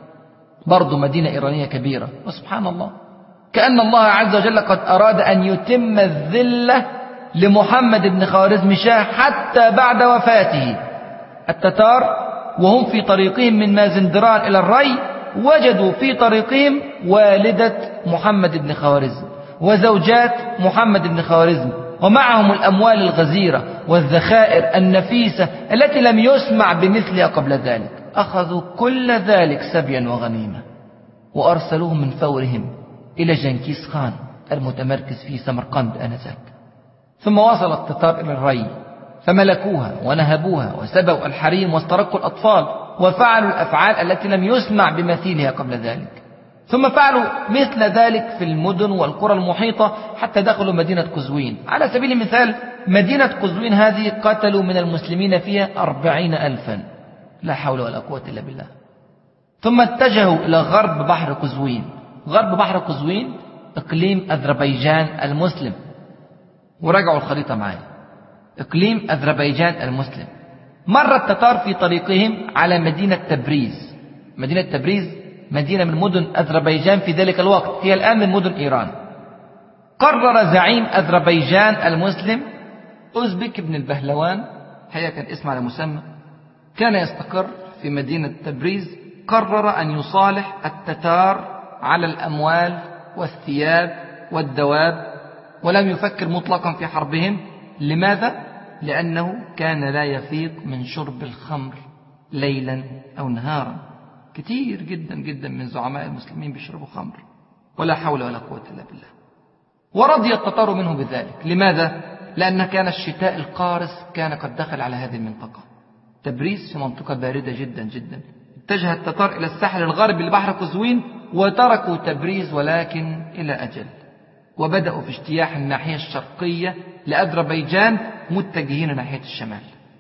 برضو مدينة إيرانية كبيرة. وسبحان الله، كأن الله عز وجل قد أراد أن يتم الذلة لمحمد بن خوارزم شاه حتى بعد وفاته. التتار وهم في طريقهم من مازندران إلى الري وجدوا في طريقهم والدة محمد بن خوارزم وزوجات محمد بن خوارزم، ومعهم الأموال الغزيرة والذخائر النفيسة التي لم يسمع بمثلها قبل ذلك. أخذوا كل ذلك سبيا وغنيمة. وأرسلوه من فورهم إلى جنكيز خان المتمركز في سمرقند آنذاك. ثم وصل التتار إلى الري فملكوها ونهبوها وسبوا الحريم واسترقوا الأطفال وفعلوا الأفعال التي لم يسمع بمثيلها قبل ذلك. ثم فعلوا مثل ذلك في المدن والقرى المحيطة حتى دخلوا مدينة قزوين. على سبيل المثال مدينة قزوين هذه قتلوا من المسلمين فيها أربعين ألفا، لا حول ولا قوة إلا بالله. ثم اتجهوا إلى غرب بحر قزوين. غرب بحر قزوين إقليم أذربيجان المسلم، وراجعوا الخريطة معايا. إقليم أذربيجان المسلم. مر التتار في طريقهم على مدينة تبريز. مدينة تبريز مدينة من مدن أذربيجان في ذلك الوقت، هي الآن من مدن إيران. قرر زعيم أذربيجان المسلم أوزبك بن البهلوان، هي كان اسم على مسمى، كان يستقر في مدينة تبريز. قرر أن يصالح التتار على الأموال والثياب والدواب، ولم يفكر مطلقا في حربهم. لماذا؟ لأنه كان لا يفيق من شرب الخمر ليلا أو نهارا. كثير جدا جدا من زعماء المسلمين بيشربوا خمر، ولا حول ولا قوة إلا بالله. ورضي التتار منه بذلك. لماذا؟ لأن كان الشتاء القارس كان قد دخل على هذه المنطقة. تبريز في منطقة باردة جدا جدا. اتجه التتار إلى الساحل الغربي لبحر قزوين وتركوا تبريز ولكن إلى أجل، وبدأوا في اجتياح الناحية الشرقية لأذربيجان متجهين ناحية الشمال.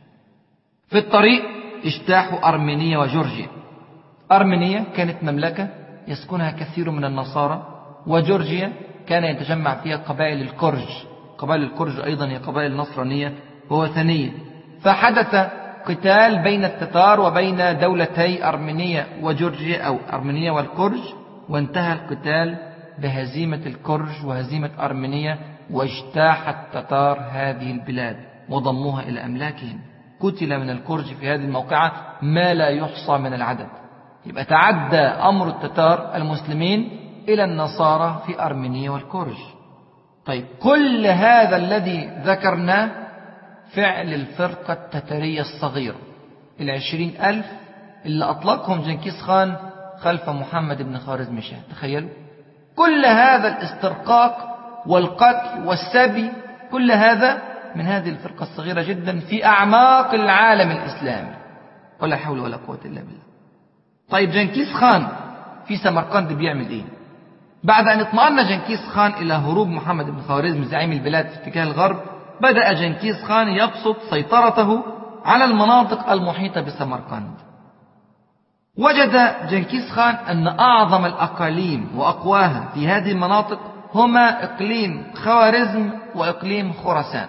في الطريق اجتاحوا أرمينيا وجورجيا. أرمينيا كانت مملكة يسكنها كثير من النصارى، وجورجيا كان يتجمع فيها قبائل الكرج. قبائل الكرج أيضا هي قبائل نصرانية ووثنية. فحدث قتال بين التتار وبين دولتي أرمينيا وجورجيا أو أرمينيا والكرج، وانتهى القتال بهزيمة الكرج وهزيمة أرمينيا، واجتاح التتار هذه البلاد وضموها إلى أملاكهم. قتل من الكرج في هذه الموقعة ما لا يحصى من العدد. يبقى تعدى أمر التتار المسلمين إلى النصارى في أرمينيا والكرج. طيب، كل هذا الذي ذكرناه فعل الفرقة التتارية الصغيرة العشرين ألف اللي أطلقهم جنكيز خان خلف محمد بن خوارزمشاه. تخيلوا كل هذا الاسترقاق والقتل والسبي، كل هذا من هذه الفرقة الصغيرة جدا في أعماق العالم الإسلامي، ولا حول ولا قوة إلا بالله. طيب، جنكيز خان في سمرقند بيعمل إيه؟ بعد أن اطمأن جنكيز خان إلى هروب محمد بن خوارزم زعيم البلاد في اتجاه الغرب، بدأ جنكيز خان يبسط سيطرته على المناطق المحيطة بسمرقند. وجد جنكيز خان أن أعظم الأقاليم وأقواها في هذه المناطق هما إقليم خوارزم وإقليم خراسان.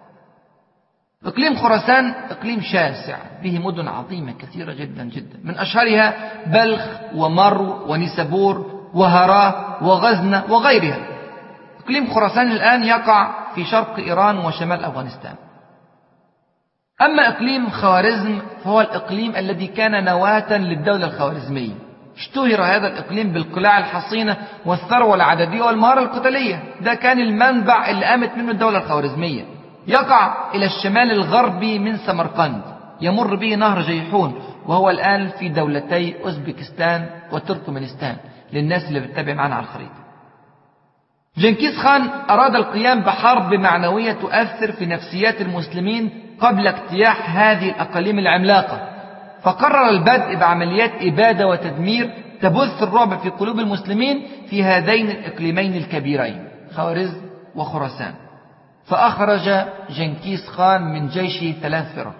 إقليم خراسان إقليم شاسع به مدن عظيمة كثيرة جدا جدا، من أشهرها بلخ ومرو ونيسابور وهراء وغزنة وغيرها. إقليم خراسان الآن يقع في شرق إيران وشمال أفغانستان. أما إقليم خوارزم فهو الإقليم الذي كان نواة للدولة الخوارزمية. اشتهر هذا الإقليم بالقلاع الحصينة والثروة العددية والمهارة القتالية. ده كان المنبع اللي قامت منه الدولة الخوارزمية. يقع إلى الشمال الغربي من سمرقند، يمر به نهر جيحون، وهو الآن في دولتي أوزبكستان وتركمانستان للناس اللي بتتابع معنا على الخريطة. جنكيز خان أراد القيام بحرب معنوية تؤثر في نفسيات المسلمين قبل اجتياح هذه الأقاليم العملاقة، فقرر البدء بعمليات إبادة وتدمير تبث الرعب في قلوب المسلمين في هذين الإقليمين الكبيرين خوارزم وخراسان. فأخرج جنكيز خان من جيشه ثلاث فرق.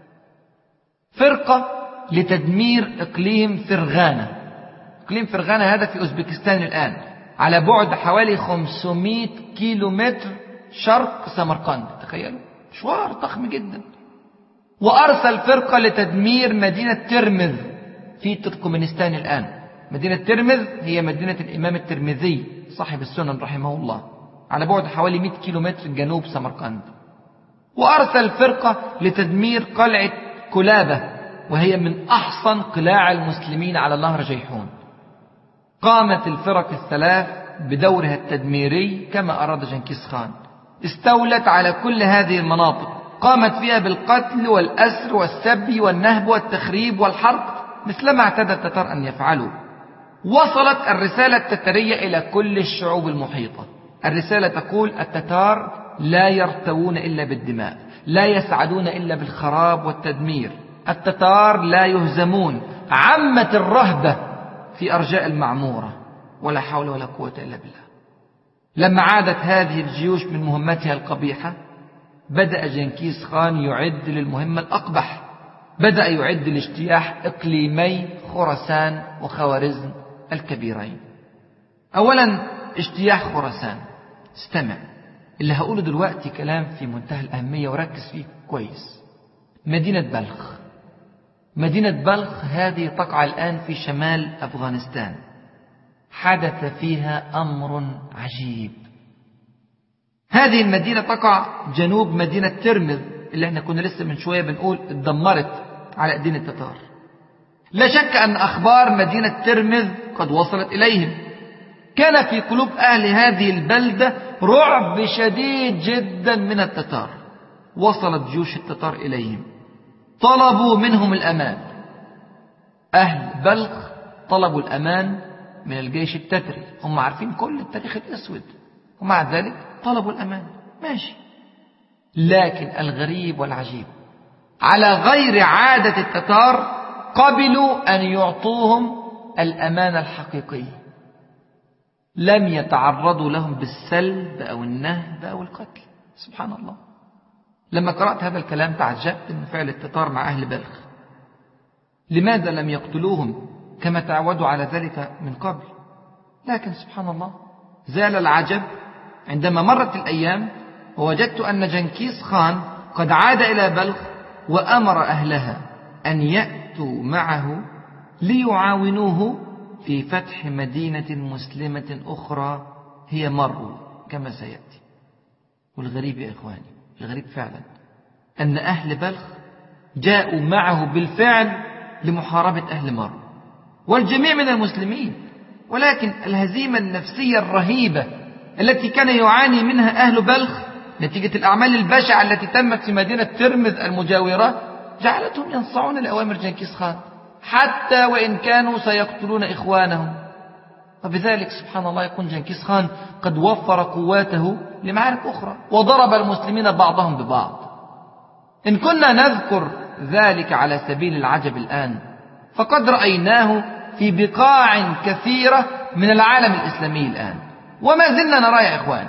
فرقة لتدمير إقليم فرغانة. إقليم فرغانة هذا في أوزبكستان الآن، على بعد حوالي خمسمائة كيلو متر شرق سمرقند. تخيلوا، مشوار ضخم جدا. وأرسل فرقة لتدمير مدينة ترمذ في تركمانستان الآن. مدينة ترمذ هي مدينة الإمام الترمذي صاحب السنن رحمه الله، على بعد حوالي مائة كيلو متر جنوب سمرقند. وأرسل فرقة لتدمير قلعة كلابة، وهي من أحصن قلاع المسلمين على نهر جيحون. قامت الفرق الثلاث بدورها التدميري كما أراد جنكيز خان. استولت على كل هذه المناطق، قامت فيها بالقتل والأسر والسبي والنهب والتخريب والحرق مثلما اعتاد التتار أن يفعلوا. وصلت الرسالة التترية إلى كل الشعوب المحيطة. الرسالة تقول: التتار لا يرتوون إلا بالدماء، لا يسعدون إلا بالخراب والتدمير، التتار لا يهزمون، عمت الرهبة في أرجاء المعمورة، ولا حول ولا قوة إلا بالله. لما عادت هذه الجيوش من مهمتها القبيحة، بدأ جنكيز خان يعد للمهمة الأقبح، بدأ يعد لاجتياح إقليمي خراسان وخوارزم الكبيرين. أولا اجتياح خراسان. استمع، اللي هقوله دلوقتي كلام في منتهى الأهمية وركز فيه كويس. مدينة بلخ. مدينة بلخ هذه تقع الآن في شمال أفغانستان. حدث فيها أمر عجيب. هذه المدينة تقع جنوب مدينة ترمذ اللي احنا كنا لسه من شوية بنقول اتدمرت على ايدين التتار. لا شك أن أخبار مدينة ترمذ قد وصلت إليهم. كان في قلوب أهل هذه البلدة رعب شديد جدا من التتار. وصلت جيوش التتار إليهم، طلبوا منهم الأمان. أهل بلخ طلبوا الأمان من الجيش التتري، هم عارفين كل التاريخ الأسود، ومع ذلك طلبوا الأمان. ماشي، لكن الغريب والعجيب على غير عادة التتار قبلوا أن يعطوهم الأمان الحقيقي. لم يتعرضوا لهم بالسلب أو النهب أو القتل. سبحان الله. لما قرأت هذا الكلام تعجبت من فعل التتار مع أهل بلخ. لماذا لم يقتلوهم كما تعودوا على ذلك من قبل؟ لكن سبحان الله زال العجب عندما مرت الأيام ووجدت أن جنكيز خان قد عاد إلى بلخ وأمر أهلها أن يأتوا معه ليعاونوه في فتح مدينة مسلمة أخرى هي مرو كما سيأتي. والغريب يا إخواني، الغريب فعلا أن أهل بلخ جاءوا معه بالفعل لمحاربة أهل مرو والجميع من المسلمين. ولكن الهزيمة النفسية الرهيبة التي كان يعاني منها أهل بلخ نتيجة الأعمال البشعة التي تمت في مدينة ترمذ المجاورة جعلتهم ينصعون لأوامر جنكيز خان حتى وإن كانوا سيقتلون إخوانهم. وبذلك سبحان الله يكون جنكيز خان قد وفر قواته لمعارك أخرى وضرب المسلمين بعضهم ببعض. إن كنا نذكر ذلك على سبيل العجب الآن، فقد رأيناه في بقاع كثيرة من العالم الإسلامي الآن وما زلنا نراه يا إخوان.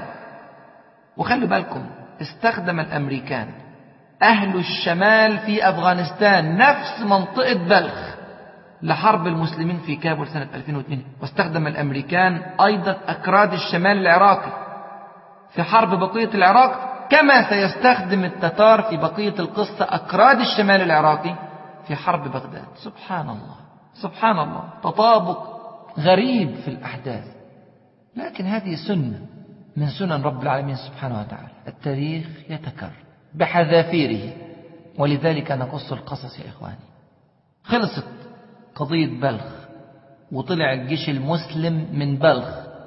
وخلوا بالكم، استخدم الأمريكان أهل الشمال في أفغانستان نفس منطقة بلخ لحرب المسلمين في كابول سنة ألفين واثنين، واستخدم الأمريكان أيضا أكراد الشمال العراقي في حرب بقية العراق، كما سيستخدم التتار في بقية القصة أكراد الشمال العراقي في حرب بغداد. سبحان الله سبحان الله، تطابق غريب في الأحداث. لكن هذه سنة من سنن رب العالمين سبحانه وتعالى. التاريخ يتكرر بحذافيره، ولذلك نقص القصص يا إخواني. خلصت قضية بلخ وطلع الجيش المسلم من بلخ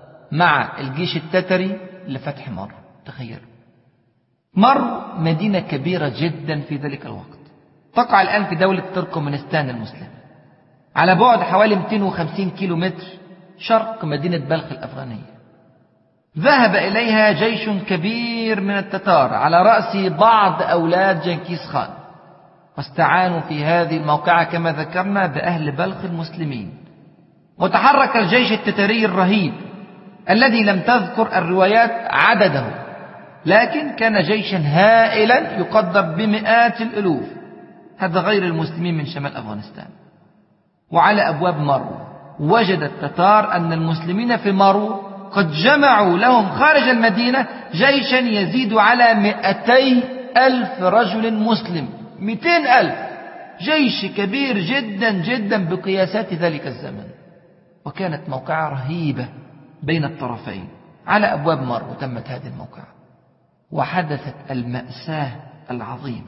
مع الجيش التتري لفتح مرو. تخيلوا، مرو مدينة كبيرة جدا في ذلك الوقت، تقع الآن في دولة تركمانستان المسلمة، على بعد حوالي مئتين وخمسين كيلو متر شرق مدينة بلخ الأفغانية. ذهب إليها جيش كبير من التتار على رأس بعض أولاد جنكيز خان، واستعانوا في هذه الموقعة كما ذكرنا بأهل بلخ المسلمين. وتحرك الجيش التتري الرهيب الذي لم تذكر الروايات عدده، لكن كان جيشا هائلا يقدر بمئات الألوف، هذا غير المسلمين من شمال أفغانستان. وعلى أبواب مرو وجد التتار أن المسلمين في مرو قد جمعوا لهم خارج المدينة جيشا يزيد على مئتي ألف رجل مسلم. مئتين ألف، جيش كبير جدا جدا بقياسات ذلك الزمن. وكانت موقعة رهيبة بين الطرفين على أبواب مرو. تمت هذه الموقعة وحدثت المأساة العظيمة،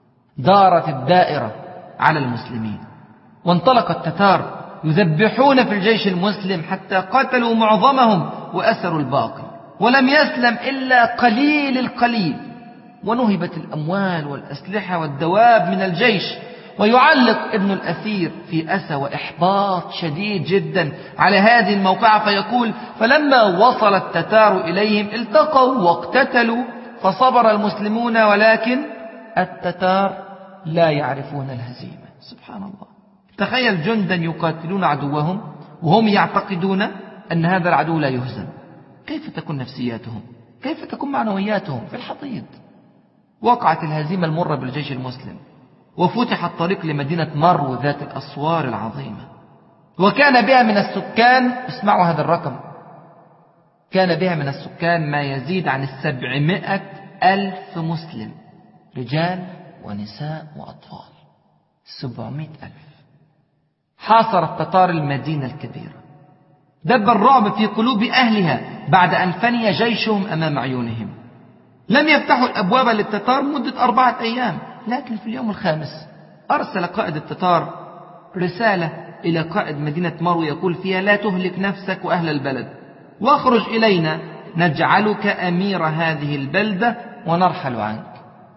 دارت الدائرة على المسلمين، وانطلق التتار يذبحون في الجيش المسلم حتى قتلوا معظمهم وأسروا الباقي، ولم يسلم إلا قليل القليل. ونهبت الأموال والأسلحة والدواب من الجيش، ويعلق ابن الأثير في أسى وإحباط شديد جدا على هذه الموقعة فيقول: فلما وصل التتار إليهم التقوا واقتتلوا فصبر المسلمون ولكن التتار لا يعرفون الهزيمة. سبحان الله. تخيل جندا يقاتلون عدوهم وهم يعتقدون أن هذا العدو لا يهزم. كيف تكون نفسياتهم؟ كيف تكون معنوياتهم في الحضيض؟ وقعت الهزيمة المرة بالجيش المسلم، وفتح الطريق لمدينة مرو ذات الأسوار العظيمة، وكان بها من السكان، اسمعوا هذا الرقم، كان بها من السكان ما يزيد عن السبعمائة ألف مسلم، رجال ونساء وأطفال. سبعمائة ألف. حاصر التتار المدينة الكبيرة، دب الرعب في قلوب أهلها بعد أن فني جيشهم أمام عيونهم. لم يفتحوا الأبواب للتتار مدة أربعة أيام، لكن في اليوم الخامس أرسل قائد التتار رسالة إلى قائد مدينة مرو يقول فيها: لا تهلك نفسك وأهل البلد، واخرج إلينا نجعلك أمير هذه البلدة ونرحل عنك.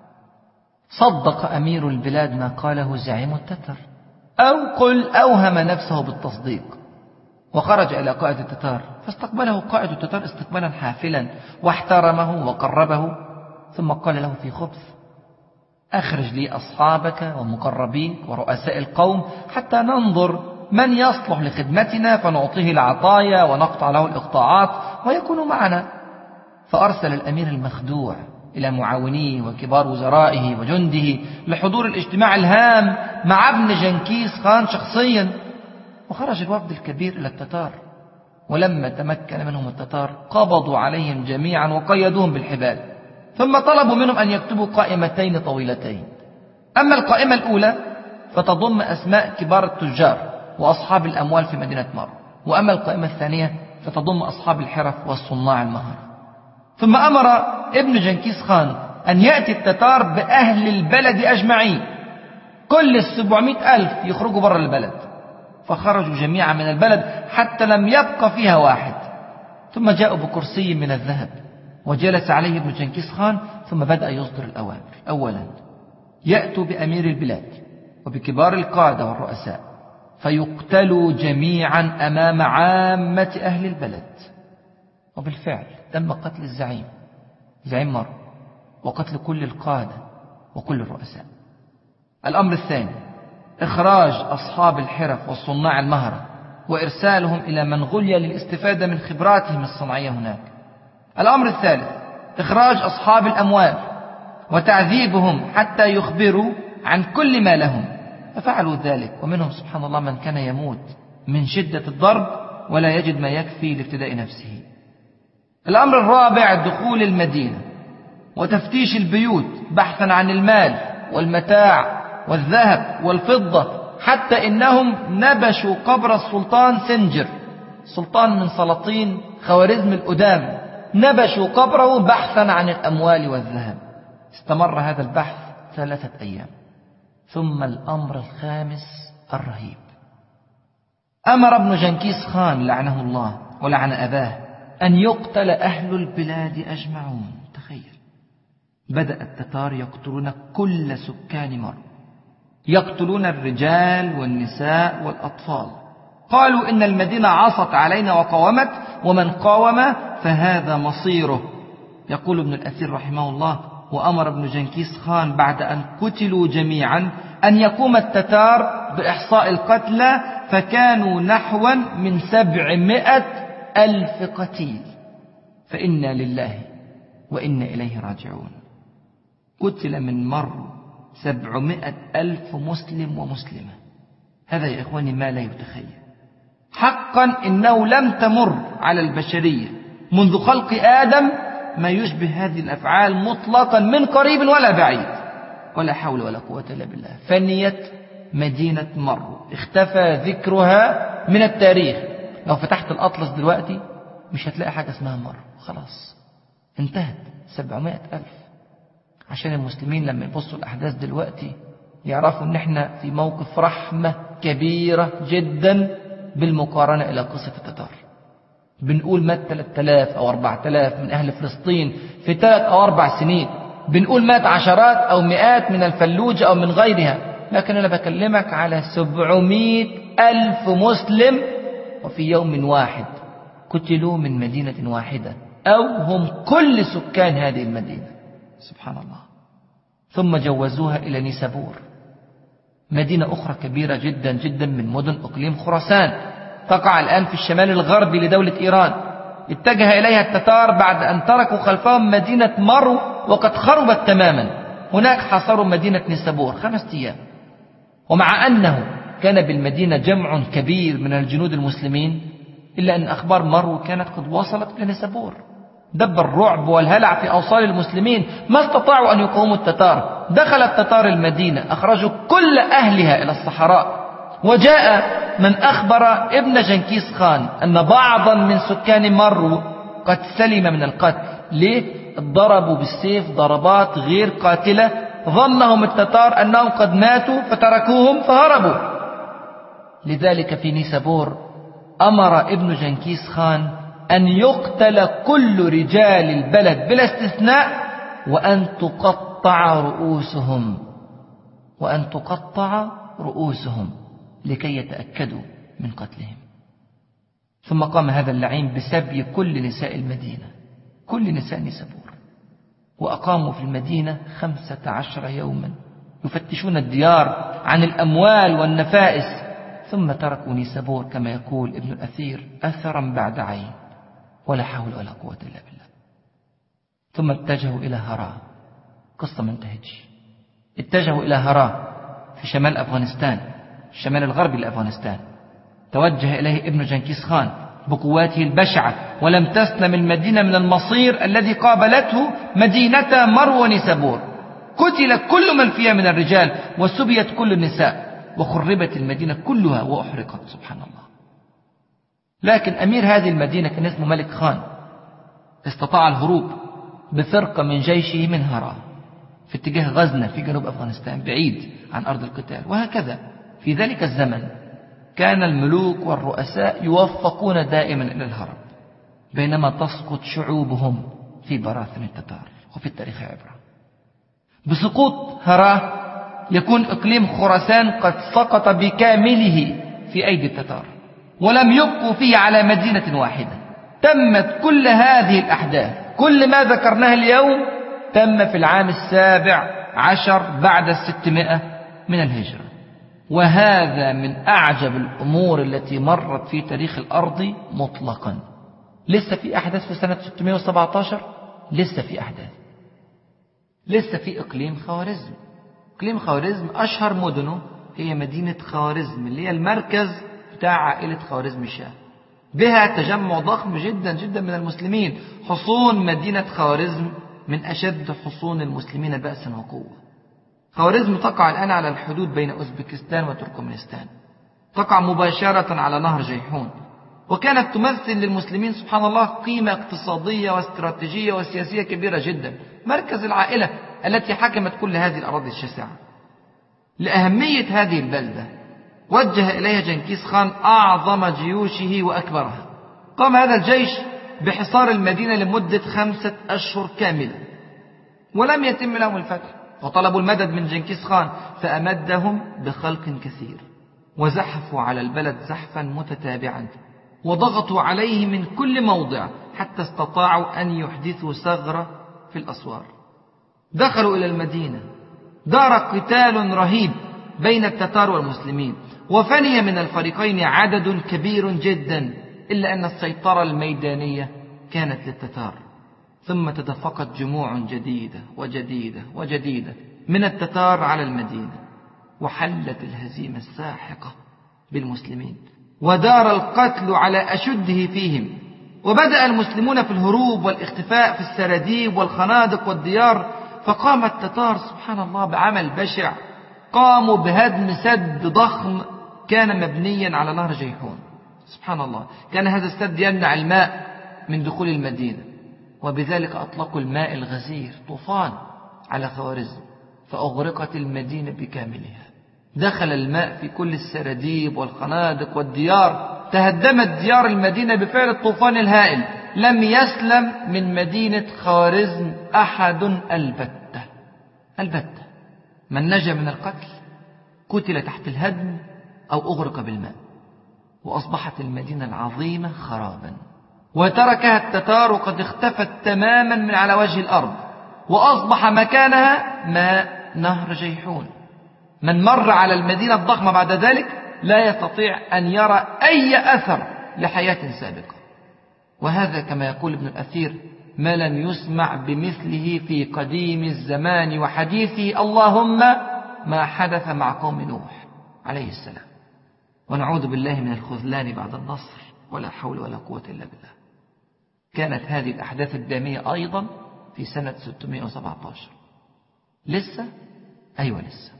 صدق أمير البلاد ما قاله زعيم التتر، أو قل أوهم نفسه بالتصديق، وخرج إلى قائد التتار فاستقبله قائد التتار استقبالا حافلا واحترمه وقربه، ثم قال له في خبث: أخرج لي أصحابك ومقربيك ورؤساء القوم حتى ننظر من يصلح لخدمتنا فنعطيه العطايا ونقطع له الإقطاعات ويكون معنا. فأرسل الأمير المخدوع إلى معاونيه وكبار وزرائه وجنده لحضور الاجتماع الهام مع ابن جنكيز خان شخصيا. وخرج الوفد الكبير إلى التتار، ولما تمكن منهم التتار قبضوا عليهم جميعا وقيدوهم بالحبال، ثم طلبوا منهم أن يكتبوا قائمتين طويلتين. أما القائمة الأولى فتضم أسماء كبار التجار وأصحاب الأموال في مدينة مرو، وأما القائمة الثانية فتضم أصحاب الحرف والصناع المهر. ثم أمر ابن جنكيز خان أن يأتي التتار بأهل البلد أجمعين، كل السبعمائة ألف يخرجوا برا البلد. فخرجوا جميعا من البلد حتى لم يبق فيها واحد. ثم جاءوا بكرسي من الذهب وجلس عليه ابن جنكيز خان، ثم بدأ يصدر الأوامر. أولا يأتوا بأمير البلاد وبكبار القادة والرؤساء فيقتلوا جميعا أمام عامة أهل البلد. وبالفعل تم قتل الزعيم زعيم مرو وقتل كل القادة وكل الرؤساء. الأمر الثاني إخراج أصحاب الحرف والصناع المهرة وإرسالهم إلى منغوليا للاستفادة من خبراتهم الصناعية هناك. الأمر الثالث إخراج أصحاب الأموال وتعذيبهم حتى يخبروا عن كل ما لهم، ففعلوا ذلك، ومنهم سبحان الله من كان يموت من شدة الضرب ولا يجد ما يكفي لافتداء نفسه. الأمر الرابع دخول المدينة وتفتيش البيوت بحثا عن المال والمتاع والذهب والفضة، حتى إنهم نبشوا قبر السلطان سنجر، سلطان من سلاطين خوارزم القدام، نبشوا قبره بحثا عن الأموال والذهب. استمر هذا البحث ثلاثة أيام. ثم الأمر الخامس الرهيب، أمر ابن جنكيز خان لعنه الله ولعن أباه أن يقتل أهل البلاد أجمعون. تخيل، بدأ التتار يقتلون كل سكان مرو، يقتلون الرجال والنساء والأطفال. قالوا إن المدينة عصت علينا وقاومت، ومن قاوم فهذا مصيره. يقول ابن الأثير رحمه الله: وأمر ابن جنكيز خان بعد أن قتلوا جميعا أن يقوم التتار بإحصاء القتلى، فكانوا نحوا من سبعمائة ألف قتيل. فإنا لله وإنا إليه راجعون. قتل من مرو سبعمائة ألف مسلم ومسلمة. هذا يا إخواني ما لا يتخيل. حقا إنه لم تمر على البشرية منذ خلق آدم ما يشبه هذه الأفعال مطلقا من قريب ولا بعيد، ولا حول ولا قوة إلا بالله. فنيت مدينة مرو، اختفى ذكرها من التاريخ. لو فتحت الأطلس دلوقتي مش هتلاقي حاجة اسمها مرو، خلاص انتهت. سبعمائة ألف. عشان المسلمين لما يبصوا الأحداث دلوقتي يعرفوا ان احنا في موقف رحمة كبيرة جدا بالمقارنة إلى قصة التتار. بنقول مات ثلاثة آلاف أو أربعة آلاف من أهل فلسطين في ثلاث أو أربع سنين، بنقول مات عشرات أو مئات من الفلوجة أو من غيرها، لكن أنا بكلمك على سبعمائة ألف مسلم وفي يوم واحد قتلوا من مدينة واحدة أو هم كل سكان هذه المدينة. سبحان الله. ثم جوزوها إلى نيسابور، مدينة أخرى كبيرة جدا جدا من مدن إقليم خراسان، تقع الآن في الشمال الغربي لدولة إيران. اتجه إليها التتار بعد أن تركوا خلفهم مدينة مرو وقد خربت تماما. هناك حاصروا مدينة نيسابور خمسة أيام، ومع أنه كان بالمدينة جمع كبير من الجنود المسلمين إلا أن أخبار مرو كانت قد وصلت إلى نيسابور. دب الرعب والهلع في أوصال المسلمين، ما استطاعوا أن يقاوموا التتار. دخل التتار المدينة، أخرجوا كل أهلها إلى الصحراء. وجاء من أخبر ابن جنكيز خان أن بعضا من سكان مرو قد سلم من القتل. ليه؟ ضربوا بالسيف ضربات غير قاتلة، ظنهم التتار أنهم قد ماتوا فتركوهم فهربوا. لذلك في نيسابور أمر ابن جنكيز خان أن يقتل كل رجال البلد بلا استثناء، وأن تقطع رؤوسهم وأن تقطع رؤوسهم لكي يتأكدوا من قتلهم. ثم قام هذا اللعين بسبي كل نساء المدينة، كل نساء نيسابور، وأقاموا في المدينة خمسة عشر يوما يفتشون الديار عن الأموال والنفائس، ثم تركوا نيسابور كما يقول ابن الأثير أثرا بعد عين، ولا حول ولا قوة إلا بالله. ثم اتجهوا إلى هراء، قصة ما انتهتش. اتجهوا إلى هراء في شمال أفغانستان، الشمال الغربي لأفغانستان. توجه إليه ابن جنكيز خان بقواته البشعة، ولم تسلم المدينة من المصير الذي قابلته مدينة مرو ونيسابور. قتل كل من فيها من الرجال، وسبيت كل النساء، وخربت المدينة كلها وأحرقت. سبحان الله. لكن أمير هذه المدينة كان اسمه ملك خان، استطاع الهروب بفرقة من جيشه من هراء في اتجاه غزنة في جنوب أفغانستان بعيد عن أرض القتال. وهكذا في ذلك الزمن كان الملوك والرؤساء يوفقون دائما إلى الهرب، بينما تسقط شعوبهم في براثن التتار. وفي التاريخ عبرة. بسقوط هراء يكون إقليم خراسان قد سقط بكامله في أيدي التتار، ولم يبقوا فيه على مدينة واحدة. تمت كل هذه الأحداث، كل ما ذكرناه اليوم تم في العام السابع عشر بعد الستمائة من الهجرة. وهذا من أعجب الأمور التي مرت في تاريخ الأرض مطلقا. لسه في أحداث في سنة ستمائة وسبعة عشر، لسه في أحداث، لسه في إقليم خوارزم. إقليم خوارزم أشهر مدنه هي مدينة خوارزم اللي هي المركز بتاع عائلة خوارزم الشاه، بها تجمع ضخم جدا جدا من المسلمين. حصون مدينة خوارزم من أشد حصون المسلمين بأسا وقوة. خوارزم تقع الآن على الحدود بين أوزبكستان وتركمانستان، تقع مباشرة على نهر جيحون، وكانت تمثل للمسلمين سبحان الله قيمة اقتصادية واستراتيجية وسياسية كبيرة جدا، مركز العائلة التي حكمت كل هذه الأراضي الشاسعة. لأهمية هذه البلدة وجه إليها جنكيز خان أعظم جيوشه وأكبرها. قام هذا الجيش بحصار المدينة لمدة خمسة أشهر كاملة، ولم يتم لهم الفتح، وطلبوا المدد من جنكيز خان فأمدهم بخلق كثير، وزحفوا على البلد زحفا متتابعا، وضغطوا عليه من كل موضع حتى استطاعوا أن يحدثوا ثغرة في الأسوار. دخلوا إلى المدينة، دار قتال رهيب بين التتار والمسلمين، وفني من الفريقين عدد كبير جدا، إلا أن السيطرة الميدانية كانت للتتار. ثم تدفقت جموع جديدة وجديدة وجديدة من التتار على المدينة، وحلت الهزيمة الساحقة بالمسلمين، ودار القتل على أشده فيهم. وبدأ المسلمون في الهروب والاختفاء في السراديب والخنادق والديار. فقام التتار سبحان الله بعمل بشع، قاموا بهدم سد ضخم كان مبنيا على نهر جيحون. سبحان الله، كان هذا السد يمنع الماء من دخول المدينة، وبذلك أطلقوا الماء الغزير طوفان على خوارزم، فأغرقت المدينة بكاملها. دخل الماء في كل السراديب والخنادق والديار، تهدمت ديار المدينة بفعل الطوفان الهائل. لم يسلم من مدينة خوارزم أحد البتة البتة. من نجا من القتل قتل تحت الهدم أو أغرق بالماء، وأصبحت المدينة العظيمة خرابا، وتركها التتار قد اختفت تماما من على وجه الأرض، وأصبح مكانها ماء نهر جيحون. من مر على المدينة الضخمة بعد ذلك لا يستطيع أن يرى أي أثر لحياة سابقة. وهذا كما يقول ابن الأثير ما لم يسمع بمثله في قديم الزمان وحديثه، اللهم ما حدث مع قوم نوح عليه السلام. ونعوذ بالله من الخذلان بعد النصر، ولا حول ولا قوة إلا بالله. كانت هذه الأحداث الدامية أيضا في سنة ستمائة وسبعة عشر. لسه أيوة لسه.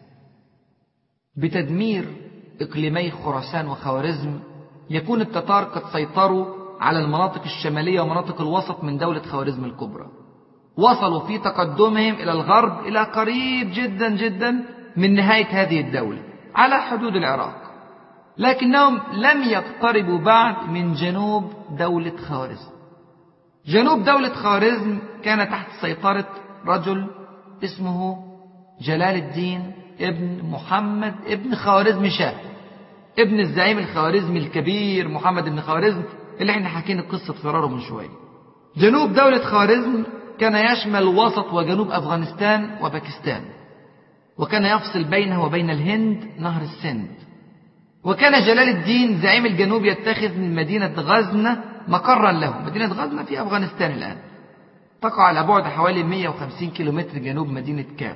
بتدمير إقليمي خراسان وخوارزم يكون التتار قد سيطروا على المناطق الشمالية ومناطق الوسط من دولة خوارزم الكبرى. وصلوا في تقدمهم إلى الغرب إلى قريب جدا جدا من نهاية هذه الدولة على حدود العراق، لكنهم لم يقتربوا بعد من جنوب دولة خوارزم. جنوب دولة خوارزم كان تحت سيطرة رجل اسمه جلال الدين ابن محمد ابن خوارزم شاه، ابن الزعيم الخوارزمي الكبير محمد بن خوارزم اللي احنا حكينا قصة فراره من شوية. جنوب دولة خوارزم كان يشمل وسط وجنوب أفغانستان وباكستان، وكان يفصل بينه وبين الهند نهر السند. وكان جلال الدين زعيم الجنوب يتخذ من مدينة غزنة مقرا له. مدينة غزنة في أفغانستان الآن، تقع على بعد حوالي مئة وخمسين كيلومتر جنوب مدينة كابل.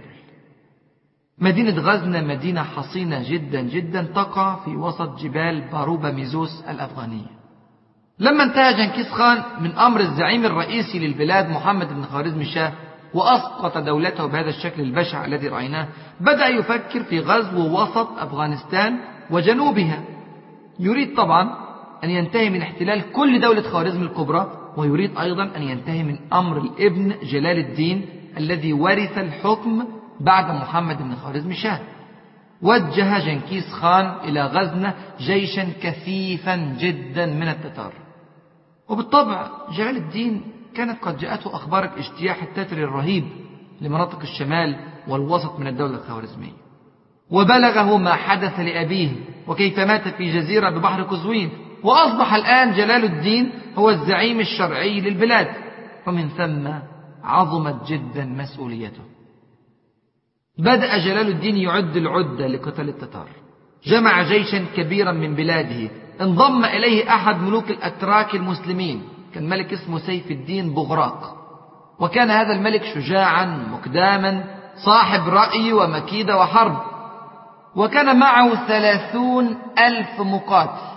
مدينة غزنة مدينة حصينة جدا جدا تقع في وسط جبال باروبا ميزوس الأفغانية. لما انتهى جنكيز خان من أمر الزعيم الرئيسي للبلاد محمد بن خوارزم شاه وأسقط دولته بهذا الشكل البشع الذي رأيناه، بدأ يفكر في غزو وسط أفغانستان وجنوبها. يريد طبعا أن ينتهي من احتلال كل دولة خوارزم الكبرى، ويريد أيضا أن ينتهي من أمر الابن جلال الدين الذي ورث الحكم بعد محمد بن خوارزم شاه. وجه جنكيز خان إلى غزنة جيشا كثيفا جدا من التتار. وبالطبع جلال الدين كانت قد جاءته أخبار الاجتياح التتري الرهيب لمناطق الشمال والوسط من الدولة الخوارزمية، وبلغه ما حدث لأبيه وكيف مات في جزيرة ببحر قزوين، وأصبح الآن جلال الدين هو الزعيم الشرعي للبلاد، ومن ثم عظمت جدا مسؤوليته. بدأ جلال الدين يعد العدة لقتال التتار. جمع جيشا كبيرا من بلاده، انضم إليه أحد ملوك الأتراك المسلمين، كان ملك اسمه سيف الدين بغراق. وكان هذا الملك شجاعا مقداما صاحب رأي ومكيدة وحرب، وكان معه ثلاثون ألف مقاتل.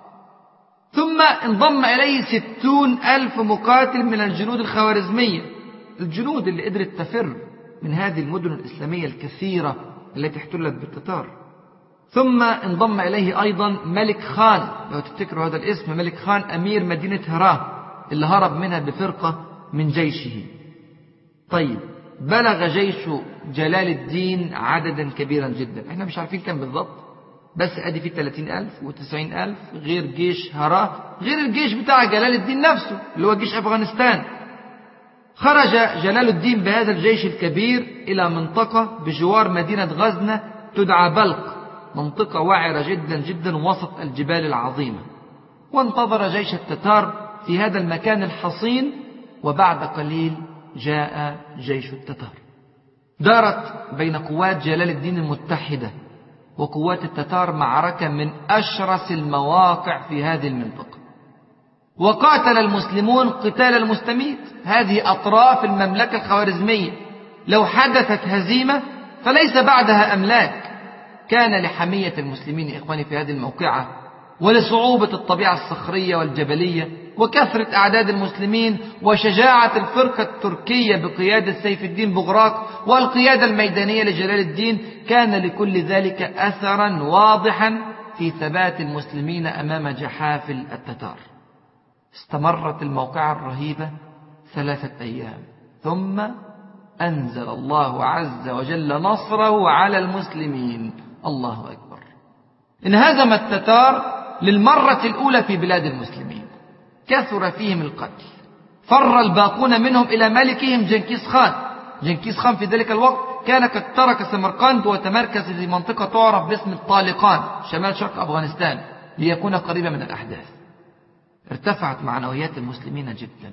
ثم انضم إليه ستون ألف مقاتل من الجنود الخوارزمية، الجنود اللي قدرت تفر من هذه المدن الإسلامية الكثيرة التي احتلت بالتتار. ثم انضم إليه أيضا ملك خان، لو تفتكروا هذا الاسم، ملك خان أمير مدينة هراه اللي هرب منها بفرقة من جيشه. طيب، بلغ جيش جلال الدين عددا كبيرا جدا، احنا مش عارفين كم بالضبط، بس ادي فيه ثلاثين ألف وتسعين ألف غير جيش هراه، غير الجيش بتاع جلال الدين نفسه اللي هو جيش أفغانستان. خرج جلال الدين بهذا الجيش الكبير إلى منطقة بجوار مدينة غزنة تدعى بلق، منطقة وعرة جدا جدا وسط الجبال العظيمة. وانتظر جيش التتار في هذا المكان الحصين، وبعد قليل جاء جيش التتار. دارت بين قوات جلال الدين المتحدة وقوات التتار معركة من أشرس المواقع في هذه المنطقة، وقاتل المسلمون قتال المستميت. هذه أطراف المملكة الخوارزمية، لو حدثت هزيمة فليس بعدها أملاك. كان لحمية المسلمين إخواني في هذه الموقعة، ولصعوبة الطبيعة الصخرية والجبلية، وكثرة أعداد المسلمين، وشجاعة الفرقة التركية بقيادة سيف الدين بغراق، والقيادة الميدانية لجلال الدين، كان لكل ذلك أثرا واضحا في ثبات المسلمين أمام جحافل التتار. استمرت الموقعة الرهيبة ثلاثة أيام، ثم أنزل الله عز وجل نصره على المسلمين. الله أكبر. انهزم التتار للمرة الأولى في بلاد المسلمين، كثر فيهم القتل، فر الباقون منهم إلى ملكهم جنكيز خان. جنكيز خان في ذلك الوقت كان قد ترك سمرقند وتمركز في منطقة تعرف باسم الطالقان شمال شرق أفغانستان ليكون قريبا من الأحداث. ارتفعت معنويات المسلمين جدا.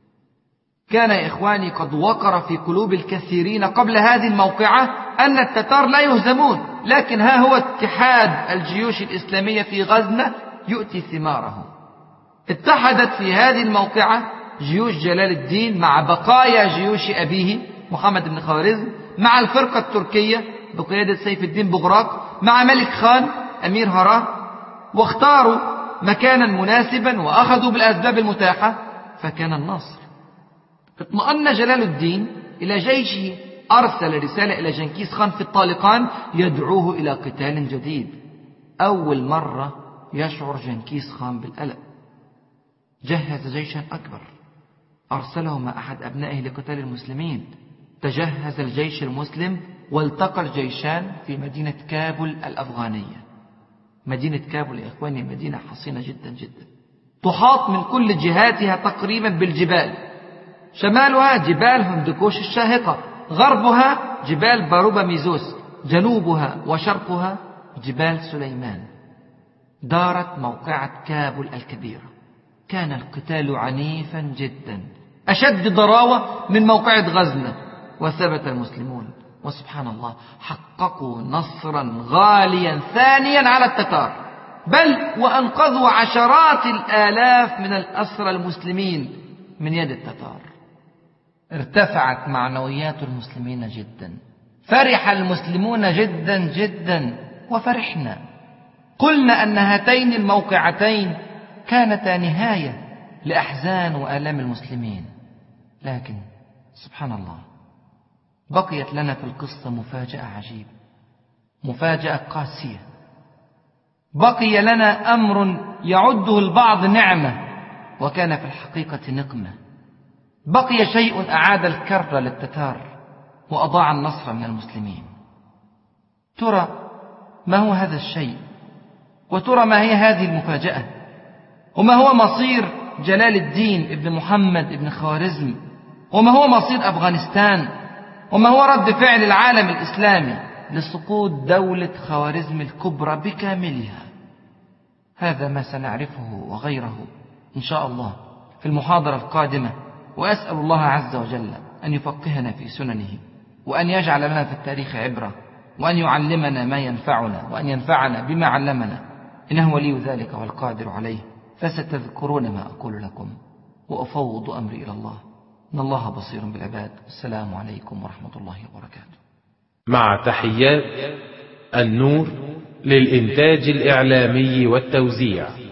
كان يا إخواني قد وقر في قلوب الكثيرين قبل هذه الموقعة أن التتار لا يهزمون، لكن ها هو اتحاد الجيوش الإسلامية في غزنة يؤتي ثماره. اتحدت في هذه الموقعة جيوش جلال الدين مع بقايا جيوش أبيه محمد بن خوارزم، مع الفرقة التركية بقيادة سيف الدين بغراق، مع ملك خان أمير هراه، واختاروا مكانا مناسبا وأخذوا بالأسباب المتاحة فكان النصر. اطمأن جلال الدين إلى جيشه، أرسل رسالة إلى جنكيز خان في الطالقان يدعوه إلى قتال جديد. أول مرة يشعر جنكيز خان بالقلق. جهز جيشا أكبر أرسله مع أحد أبنائه لقتال المسلمين. تجهز الجيش المسلم والتقى الجيشان في مدينة كابول الأفغانية. مدينة كابول يا إخواني مدينة حصينة جدا جدا، تحاط من كل جهاتها تقريبا بالجبال. شمالها جبال هندكوش الشاهقة، غربها جبال باروبا ميزوس، جنوبها وشرقها جبال سليمان. دارت موقعة كابول الكبيرة. كان القتال عنيفا جدا، أشد ضراوة من موقعة غزنة، وثبت المسلمون وسبحان الله حققوا نصرا غاليا ثانيا على التتار، بل وأنقذوا عشرات الآلاف من الأسرى المسلمين من يد التتار. ارتفعت معنويات المسلمين جدا، فرح المسلمون جدا جدا وفرحنا. قلنا أن هاتين الموقعتين كانتا نهاية لأحزان وآلام المسلمين، لكن سبحان الله بقيت لنا في القصة مفاجأة عجيبة، مفاجأة قاسية. بقي لنا أمر يعده البعض نعمة وكان في الحقيقة نقمة. بقي شيء أعاد الكر للتتار وأضاع النصر من المسلمين. ترى ما هو هذا الشيء؟ وترى ما هي هذه المفاجأة؟ وما هو مصير جلال الدين ابن محمد ابن خوارزم؟ وما هو مصير أفغانستان؟ وما هو رد فعل العالم الإسلامي لسقوط دولة خوارزم الكبرى بكاملها؟ هذا ما سنعرفه وغيره إن شاء الله في المحاضرة القادمة، وأسأل الله عز وجل أن يفقهنا في سننه، وأن يجعل لنا في التاريخ عبرة، وأن يعلمنا ما ينفعنا، وأن ينفعنا بما علمنا، إنه ولي ذلك والقادر عليه. فستذكرون ما أقول لكم وأفوض أمري إلى الله، إن الله بصير بالعباد. السلام عليكم ورحمة الله وبركاته. مع تحيات النور للإنتاج الإعلامي والتوزيع.